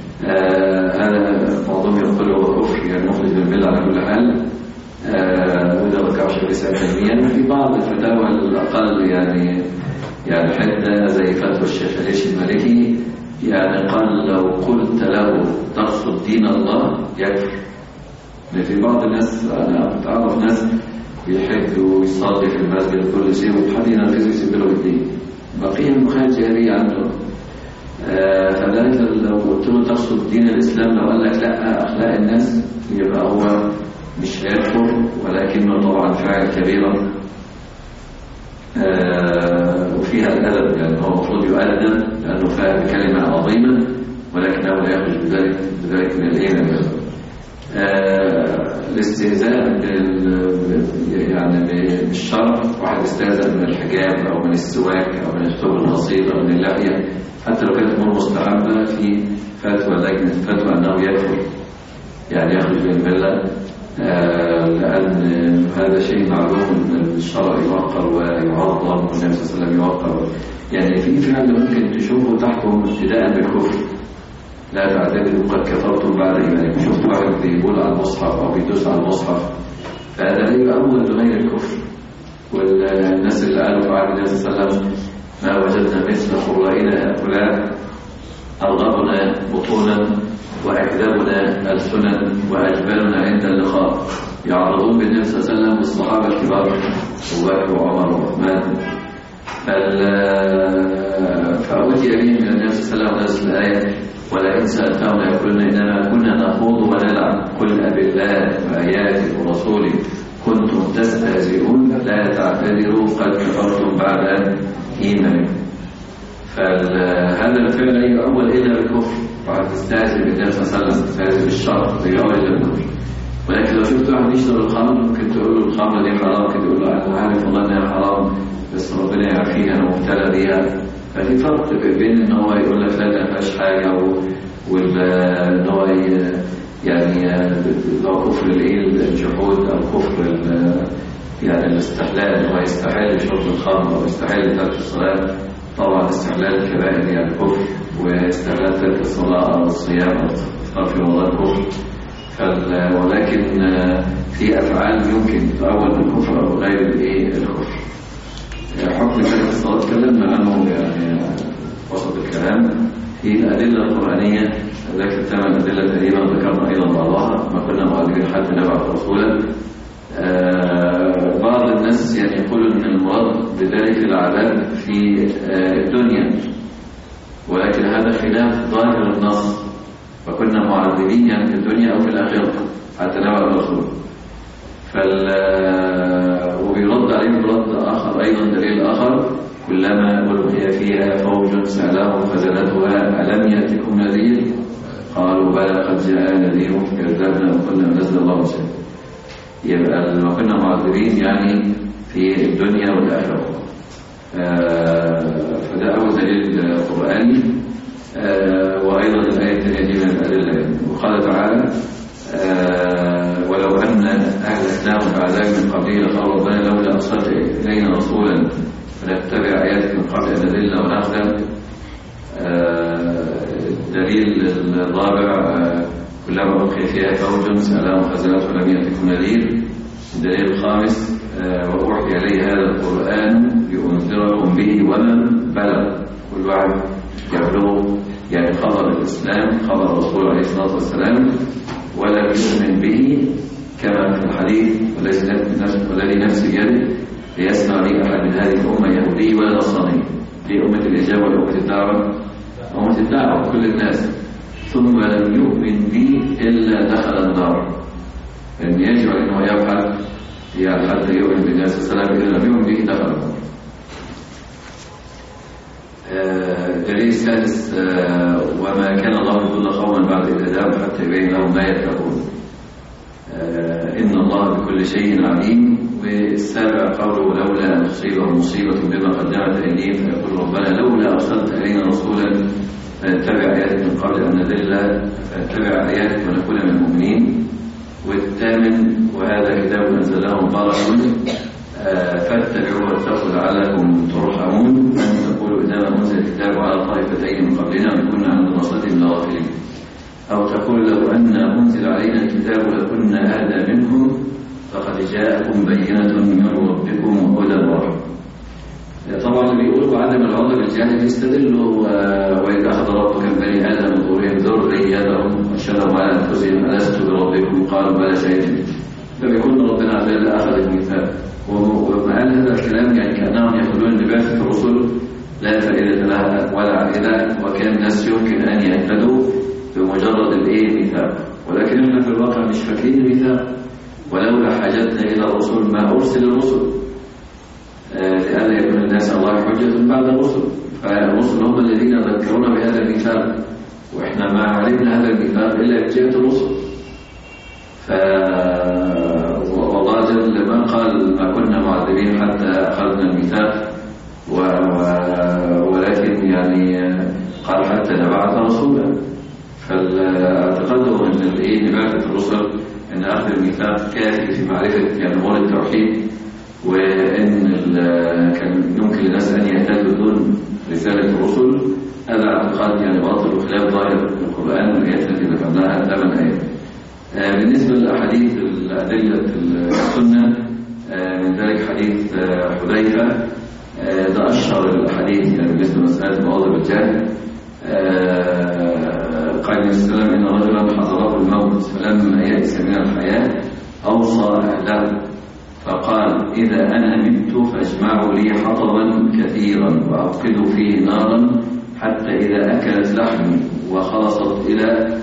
هذا بعضهم يقول هو كفر يعني مخرج من الملة على كل حال، وده ذكر شيخ الإسلام ابن تيمية. في بعض الفتاوى الأقل يعني حتى زي فتوى الشيخ عليش المالكي، يعني قال لو قلت له تقصد دين الله يكفر. في بعض الناس أنا أعرف ناس بيحبوا ويصلي في المسجد كل شيء وحد ينفذ ويسيب له الدين، بقية المخالفة جاهلية عنده. فذلك لو قلت له تقصد دين الإسلام، لو قال لك لا أخلاق الناس، يبقى هو مش هيكفر، ولكنه طبعا فاعل كبيرا وفيها الأدب، يعني هو المفروض يؤدب لأنه فاهم كلمة عظيمة، ولكنه لا يخرج بذلك من الهينة. الاستهزاء يعني بالشرع، واحد استهزأ من الحجاب أو من السواك أو من الثوب القصير أو من اللحية، حتى لو كانت أمور مستحبة، في فتوى لجنة فتوى أنه يكفر يعني يخرج من الملة، لأن هذا شيء معلوم أن الشرع يوقر ويعظم والنبي صلى الله عليه وسلم يوقر. يعني في فعل ممكن تشوفه تحكم ابتداء بالكفر، لا تعتبروا قد كفرتم بعد إيمانكم. شفت واحد بيقول على المصحف أو بيدوس على المصحف، فهذا لا يؤول بغير الكفر. والناس اللي قالوا في عهد النبي صلى الله عليه وسلم ما وجدنا مثل خرائنا هؤلاء، أرغبنا بطونا وأكذبنا ألسنا وأجبلنا عند اللقاء، يعرضون بالنبي صلى الله عليه وسلم والصحابة الكبار أبو بكر وعمر وعثمان. فأوتي به من النبي صلى الله عليه وسلم الآية ولئن سألتهم ليقولون إنما كنا نخوض ونلعب، قل أبالله وآياته ورسوله كنتم تستهزئون لا تعتذروا قد كفرتم بعد إيمانكم. فهذا الفعل لا يؤول إلا بالكفر، وعد تستهزئ بالنبي صلى الله عليه وسلم، تستهزئ بالشرع لا يؤول إلا بالكفر. ولكن لو شفت واحد يشتري الخمر ممكن تقول له الخمر دي حرام، ممكن تقول له أنا عارف والله إنها حرام بس ربنا يعافينا أنا مبتلى بيها. ففي فرق بين إن هو يقول لك لا ما فيهاش حاجة وإن هو يعني لو كفر الجحود أو كفر يعني الاستحلال، إن هو يستحل شرب الخمر أو يستحل ترك الصلاة. طبعا استحلال الكبائر يعني كفر، واستحلال ترك الصلاة أو الصيام أو صرف رمضان كفر. ولكن في أفعال يمكن تؤول بالكفر أو غير الكفر. حكم ترك الصلاة تكلمنا عنه يعني وسط الكلام في الأدلة القرآنية، ذكر 8 أدلة تقريبا ذكرنا أيضا بعضها، ما كنا معلمين حتى نبعث رسولا. بعض الناس يعني يقولوا أن المراد بذلك العذاب في الدنيا، ولكن هذا خلاف ظاهر النص، فكنا معذبين يعني في الدنيا أو في الآخرة حتى نبعث رسولا. وبيرد عليهم رد آخر أيضا، دليل آخر، كلما ألقي فيها فوج سألهم خزنتها ألم يأتكم نذير قالوا بلى قد جاء نذير كذبنا وقلنا نزل الله شيء. يبقى لما كنا معذبين يعني في الدنيا والآخرة. فده أول دليل قرآني. وأيضا الآية الثانية دي من الأدلة. وقال تعالى ولو أن أهلكناهم بعذاب من قبله لقالوا ربنا لولا أرسلت إلينا رسولا فنتبع آياتك من قبل أن نذل ونخزى. الدليل الرابع كلما ألقي فيها فوج سألهم خزنتها ولم يأتكم نذير. الدليل الخامس وأوحي إلي هذا القرآن لأنذركم به ومن بلغ. كل واحد يبلغ يعني خبر الإسلام خبر الرسول عليه الصلاة والسلام ولم يؤمن به كما في الحديث والذي نفسي بيده ليسمع لي أحد من هذه الأمة يهودي ولا نصراني. في أمة الإجابة وأمة الدعوة أمة الدعوة كل الناس ثم لم يؤمن بي إلا دخل النار. لأن يجب أنه يبحث حتى يؤمن بالنبي صلى الله عليه وسلم. إذا لم يؤمن به دخل النار. الدليل السادس وما كان الله يضل قوما بعد إذ هداهم حتى يبين لهم ما يتقون. إن الله بكل شيء عليم. والسابع قوله لولا أن تصيبهم مصيبة بما قدمت أيديهم فيقول ربنا لولا أرسلت إلينا رسولا فنتبع آياتك من قبل أن نذل فنتبع آياتك ونكون من المؤمنين. والثامن وهذا كتاب أنزلناه مبارك فاتبعوه واتقوا لعلكم ترحمون. أن تقولوا إذا ما أنزل الكتاب على طائفتين من قبلنا وكنا عن دراستهم لغافلين. أو تقول لو أن أنزل علينا الكتاب لكنا أهدى منهم فقد جاءكم بينة من ربكم وهدى ورحمة. طبعا اللي بيقولوا عدم العذر الجاهل يستدلوا وإذا أخذ ربك من بني آدم من ظهورهم ذريتهم وشهدوا على أنفسهم ألست بربكم قالوا بلى شهدنا. فبيقول ربنا عز وجل أخذ الميثاق. وما قال هذا الكلام يعني كأنهم يقولون أن بعثة الرسل لا فائدة لها ولا عائدة وكان الناس يمكن أن يهتدوا بمجرد الميثاق. ولكن احنا في الواقع مش فاكرين الميثاق. ولولا حاجتنا إلى الرسل ما أرسل الرسل لأن يكون الناس الله حجة بعد الرسل. فالرسل هم الذين ذكرونا بهذا الميثاق وإحنا ما علمنا هذا الميثاق إلا بجهة الرسل. والله جل ما قال ما كنا معذبين حتى أخذنا الميثاق ولكن يعني قال حتى نبعث رسولا. فاعتقدوا أن نبعث الرسل أن أخذ الميثاق كافي في معرفة أمور التوحيد وأن كان يمكن للناس أن يهتدوا دون رسالة الرسل. هذا اعتقاد يعني باطل وخلاف ظاهر في القرآن والآيات التي ذكرناها 8 آيات. بالنسبة للأحاديث الأدلة السنة من ذلك حديث حذيفة ده أشهر الأحاديث يعني بالنسبة لمسألة مواظب الجهل. قال النبي صلى الله عليه وسلم إن رجلا حضره الموت فلما يئس من الحياة أوصى أهله فقال إذا أنا مت فاجمعوا لي حطبا كثيرا وأوقدوا فيه نارا حتى إذا أكلت لحمي وخلصت إلى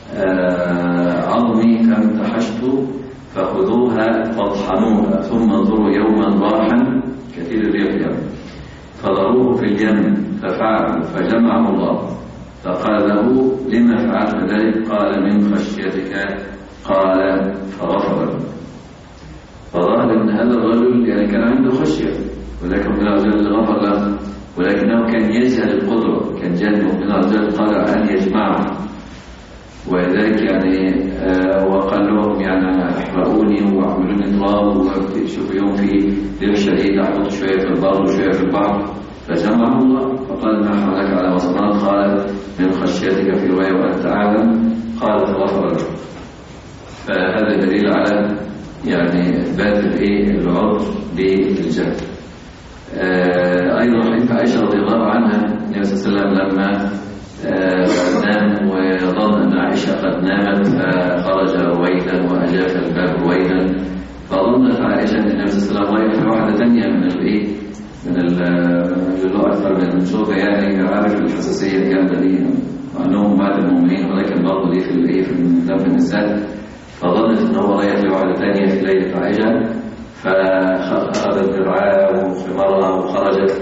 عظمي فامتحشت فخذوها فاطحنوها ثم انظروا يوما راحا كثير الريح فضروه في اليم ففعل فجمعه الله فقال له لما فعلت ذلك؟ قال من خشيتك. قال فغفر له. فظهر ان هذا الرجل يعني كان عنده خشيه ولكن ربنا عز وجل غفر له ولكنه كان يجهل القدره كان جاهل ربنا عز وجل قادر ان يجمعه ولذلك يعني وقال لهم يعني احرقوني واعملوني تراب وشوفوا يوم في ليل شديد احط شويه في البر وشويه في البحر فجمعه الله فقال ما حملك على مصنات؟ قال من خشيتك في روايه وانت اعلم. قال فغفر له. فهذا دليل على يعني اثبات العذر بالجهل. ايضا حديث عائشه رضي الله عنها النبي صلى الله عليه وسلم لما نام وظن ان عائشه قد نامت فخرج رويدا واجاف الباب رويدا فظنت عائشه ان النبي صلى الله عليه وسلم رايح واحده ثانيه من من اللي هو اكثر من زوجه يعني عارف الحساسيه الجامده دي وانهم بعد المؤمنين ولكن برضه دي في دم النساء فظنت ان هو رايح لواحده ثانيه في ليله عائشه فاخذت درعها وخمارها وخرجت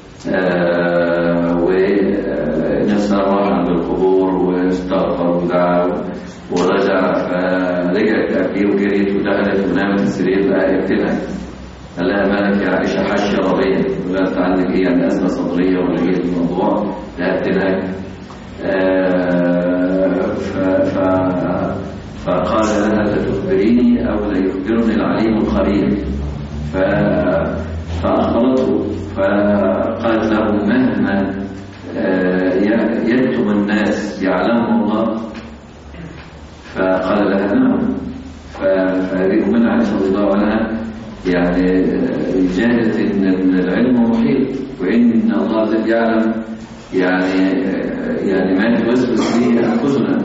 ونفسها راح عند القبور واستغفر ودعا ورجع فرجعت تأبيه وجريت ودخلت ونامت السرير بقى يقتلها. قال لها مالك يا عائشة حشة رضية ولا أنت عندك في يعني أزمة صدرية ولا هي الموضوع ذهبت هناك. فقال لها فتخبريني أو لا يخبرني العليم الخبير. فأخبرته فقالت له مهما يكتم الناس يعلمه الله. فقال لها نعم. فهذه من عائشة رضي الله عنها يعني جاءت إن العلم محيط وإن الله يعلم يعني ما توسوس به أنفسنا،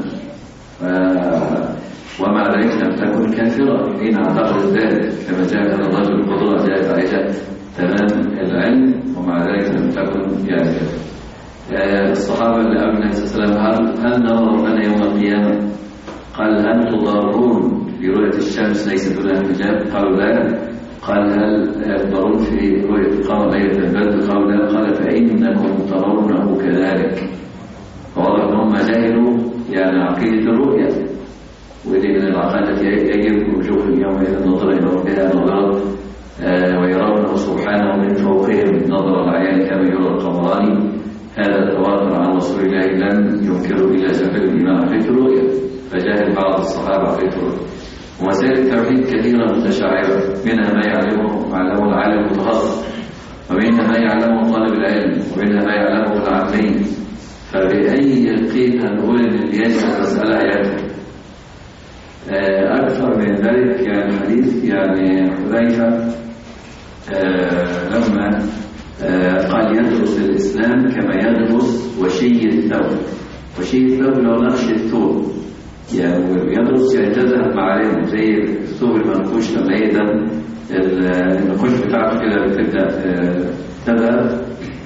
ومع ذلك لم تكن كافرة حين اعتقدت ذلك، كما جاء هذا الرجل الفضلاء جاءت عائشة تمام العلم ومع ذلك لم تكن يعني الصحابة اللي قبل النبي صلى الله عليه وسلم هل نرى ربنا يوم القيامة؟ قال هل تضارون برؤية الشمس ليس دونها حجاب؟ قالوا لا. قال هل تضارون في رؤية قمر ليلة البدر؟ قالوا لا. قال فإنكم ترونه كذلك. فواضح أنهم جاهلوا يعني عقيدة الرؤية، وإذا من العقائد التي يجب وجوه يومئذ نظرة إلى ربها نظرة ويرونه سبحانه من فوقهم نظر العيان كما يرى القمران. هذا التواتر عن رسول الله لم ينكره إلا جاهل الإيمان عقيدة الرؤية، فجاهل بعض الصحابة عقيدة الرؤية. ومسائل التوحيد كثيرة متشعبة، منها ما يعلمه العالم المتخصص، ومنها ما يعلمه طالب العلم، ومنها ما يعلمه العامي. فبأي قيمة نقول إن اللي يجب المسألة يكفي. أكثر من ذلك يعني حديث يعني حذيفة لما قال يدرس الإسلام كما يدرس وشي الثوب. وشي الثوب لو نقش الثوب يعني يدرس يعني تذهب معالمه زي الثوب المنقوش لما يقدم النقوش بتاعته كده بتبدأ تذهب.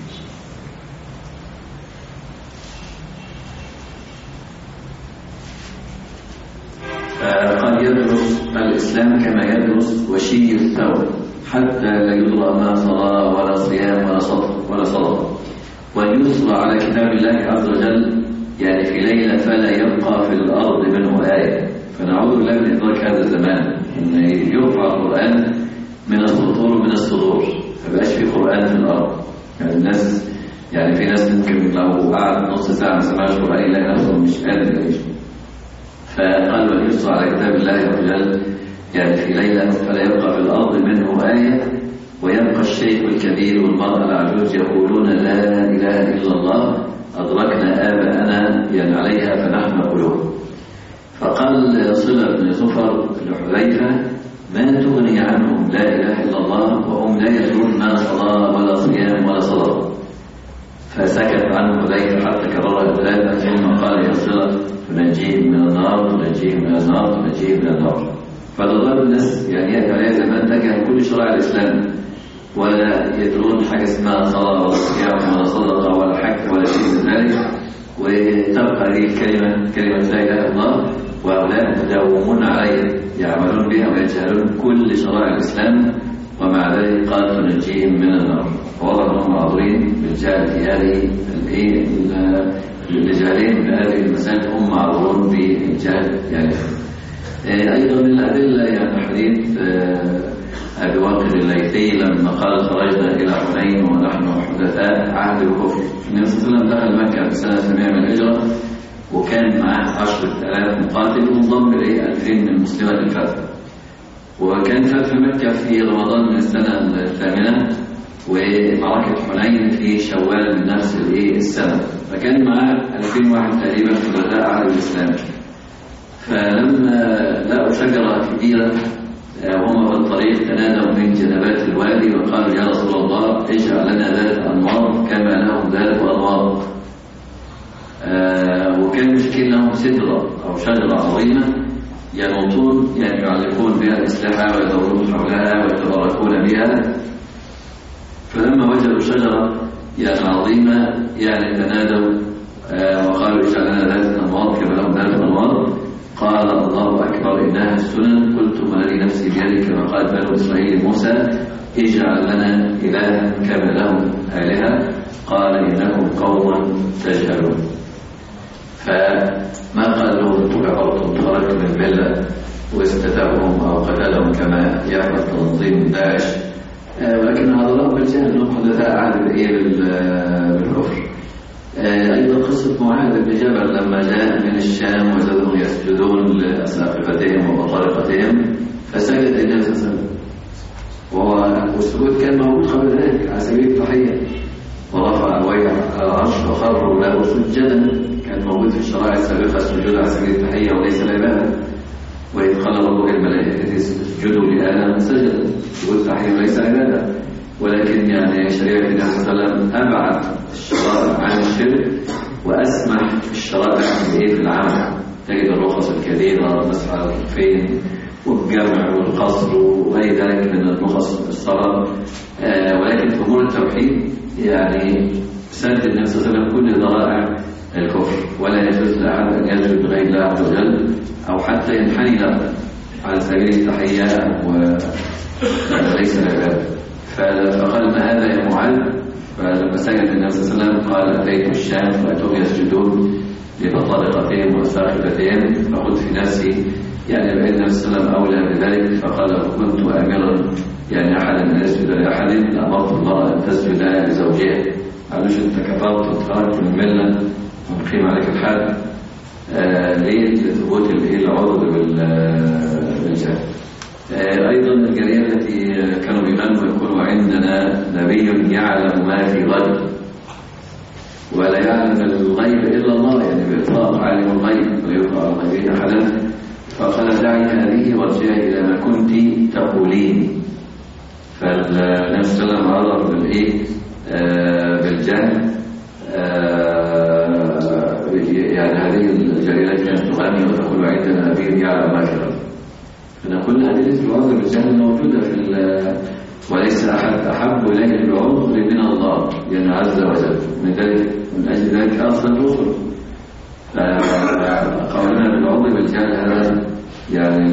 قال يدرس الإسلام كما يدرس وشي الثوب حتى لا يدرى ما صلاة ولا صيام ولا صلاة، ويسرى على كتاب الله عز وجل يعني في ليلة فلا يبقى في الأرض منه آية. فنعوذ بالله من إدراك هذا الزمان إن يرفع القرآن من السطور ومن الصدور، فبقاش في قرآن في الأرض. يعني الناس يعني في ناس ممكن لو قعد نص ساعة ما سمعش قرآن يلاقي نفسه مش قادر يعيش. فقال ويسرى على كتاب الله عز وجل يعني في ليلة فلا يبقى في الأرض منه آية، ويبقى الشيخ الكبير والمرأة العجوز يقولون لا إله إلا الله أدركنا آباءنا يعني عليها فنحن نقولون. فقال صلة بن زفر لحذيفة ما تغني عنهم لا إله إلا الله وهم لا يدرون ما صلاة ولا صيام ولا صلاة. فسكت عنه حذيفة حتى كررها ثلاثة ثم قال يا صلة تنجيهم من النار تنجيهم من النار تنجيهم من النار. فظل الناس يعني يأتي عليها زمان تجهل كل شرائع الإسلام ولا يدرون حاجة اسمها صلاة ولا صيام ولا صدقة ولا حج ولا شيء من ذلك، وتبقى هذه الكلمة كلمة لا إله إلا الله، وهؤلاء مداومون عليها يعملون بها ويجهلون كل شرائع الإسلام، ومع ذلك قال تنجيهم من النار. وواضح أنهم معذورين بالجهل في هذه الجهلين بهذه المسائل، هم معذورون بالجهل يعني. أيضا من الأدلة يعني حديث أبي واقد الليثي لما قال خرجنا إلى حنين ونحن حدثاء عهد الكفر. النبي صلى الله عليه وسلم دخل مكة في سنة 8 من الهجرة وكان معه 10,000 مقاتل وانضم إليه 2000 من مسلمة الفتح. وكان فتح مكة في رمضان من السنة 8 ومعركة حنين في شوال من نفس السنة، فكان معه 2000 واحد تقريبا حدثاء عهد الإسلام. فلما لقوا شجرة كبيرة وهم بالطريق تنادوا من جنبات الوادي وقالوا يا رسول الله اجعل لنا ذات أنوار كما لهم ذات أنوار. وكان مشكل لهم سدرة أو شجرة عظيمة ينوطون يعني يعلقون بها الأسلحة ويدورون حولها ويتباركون بها. فلما وجدوا شجرة يعني عظيمة يعني تنادوا وقالوا اجعل لنا ذات أنوار كما لهم ذات أنوار. قال الله أكبر إنها السنن. قلت والذي نفسي بيدك كما قال بنو إسرائيل موسى اجعل لنا إلها كما لهم آلهة. قال إنكم قوم تجهلون. فما قال لهم كفرتم خرجتم من الملة واستتابهم أو قتلهم كما يعمل تنظيم داعش، ولكن هذا الله بالجهل أنهم حدثاء عهد بالكفر. أيضا قصة معاذ بن جبل لما جاء من الشام وجدهم يسجدون لأساقفتهم وبطارقتهم فسجد النبي صلى الله عليه وسلم، والسجود كان موجود قبل ذلك على سبيل التحية، ورفع أبويه على العرش وخروا له سجدا. كان موجود في الشرائع السابقة السجود على سبيل التحية وليس العبادة. وإذ قال ربك الملائكة اسجدوا لآدم سجدا، سجود التحية وليس عبادة. ولكن يعني شريعة النبي صلى الله عليه وسلم أبعد الشرائع عن الشرك وأسمح في الشرائع في العمل. تجد الرخص الكثيرة، مسح على الكفين والجمع والقصر وغير ذلك من الرخص الصلاة. ولكن في أمور التوحيد يعني سد النبي صلى الله عليه وسلم كل ذرائع الكفر، ولا يجوز لأحد أن يسجد لغير الله عز وجل أو حتى ينحني له على سبيل التحية وليس العبادة. فقال ما هذا يا معاذ؟ فلما سجد النبي صلى الله عليه وسلم قال أتيت الشام فأتوا يسجدون لبطارقتهم وساقفتهم، فقلت في نفسي يعني بأن النبي صلى الله عليه وسلم أولى بذلك. فقال لو كنت آمرا يعني أحد أن يسجد لأحد لأمرت المرأة أن تسجد لزوجها. قالوش أنت كفرت وتخرجت من الملة ونقيم عليك الحد ليه لثبوت العضو بالجهل. أيضا الجريمة التي كانوا بيغنوا يقولوا عندنا نبي يعلم ما في غد ولا يعلم الغيب إلا الله، يعني بإطلاق عالم الغيب ولا يقرأ الغيب أحدا. فقال دعي هذه وارجعي إلى ما كنت تقولين. فالنبي صلى الله عليه وسلم عرض بالجهل. يعني هذه الجريمة كانت تغني وتقول عندنا نبي يعلم ما في غد. فنقول هذه الوعظ بالجهل موجودة وليس أحد أحب إليه الوعظ من الله لأن عز وجل. من أجل ذلك أرسل الرسل. فقولنا بالوعظ بالجهل هذا يعني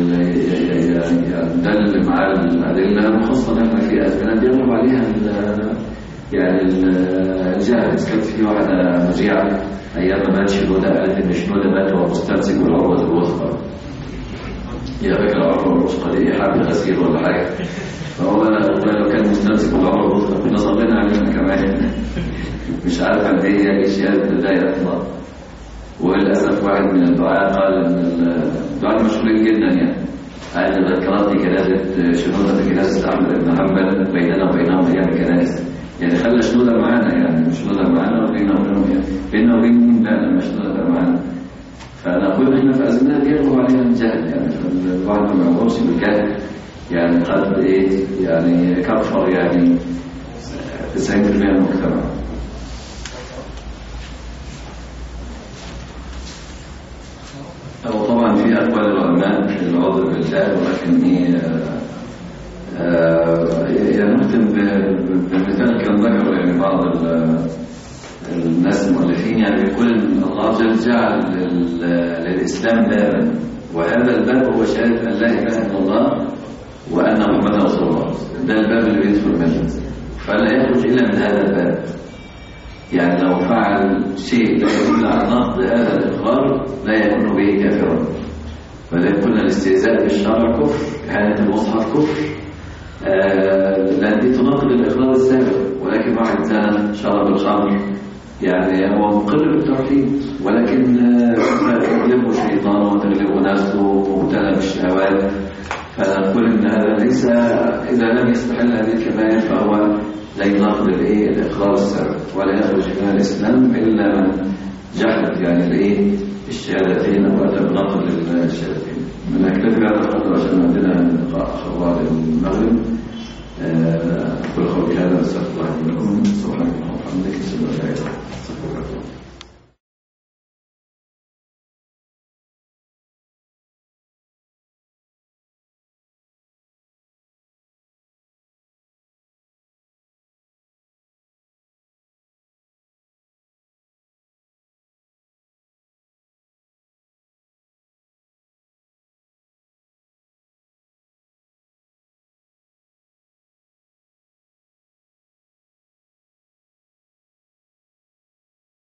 دل مع الأدلة المخصصة نحن في أزمنة يغلب عليها يعني الجهل. كانت في واحدة مذيعة أيام مات شنودة قالت إن شنودة مات وهو مستمسك بالعروة الوثقى. يا فكرة العروة الوثقى دي حبل غسيل ولا حاجة. فهو لو كان مستمسك بالعروة الوثقى كنا صلينا عليهم كمان. مش عارف قد إيه هي أشياء بداية إطلاق. وللأسف واحد من الدعاء قال إن الدعاء مشهورين جدا يعني قال ذكرتني كنازة شنودة كنازة أحمد بن حنبل بيننا وبينهم أيام الكنائس. يعني خلى شنودة معانا يعني مش شنودة معانا وبيننا وبينهم يعني بيننا وبينهم لا لما شنودة معانا. فنقول احنا في أزمنة يغلب علينا الجهل يعني. فالواحد ما يعبرش بالجهل يعني قد إيه يعني كفر يعني 90% من المجتمع. أو طبعا في أقوال العلماء في العذر بالجهل، ولكن يعني نختم بمثال كان ذكر يعني بعض الناس المؤلفين يعني بيقول إن الله جعل للإسلام بابا، وهذا الباب هو شهادة أن لا إله إلا الله وأن محمدا رسول الله. ده الباب اللي بيدخل منه فلا يخرج إلا من هذا الباب. يعني لو فعل شيء لا يدل على نقض هذا الإقرار لا يكون به كافرا. فلذلك قلنا الاستهزاء بالشرع كفر، إهانة المصحف كفر، لأن دي تناقض الإقرار السابق. ولكن واحد زنى شرب الخمر يعني هو مقر بالتوحيد ولكن تغلبه شيطانه وتغلبه نفسه ومبتلى بالشهوات. فنقول إن هذا ليس إذا لم يستحل هذه الكبائر فهو لا يناقض الإقرار السابق ولا يخرج من الإسلام إلا من جحد يعني الشهادتين أو أتى بنقض الشهادتين. من أكتفي هذا القدر عشان عندنا لقاء آخر بعد المغرب. أقول قولي هذا واستغفر الله.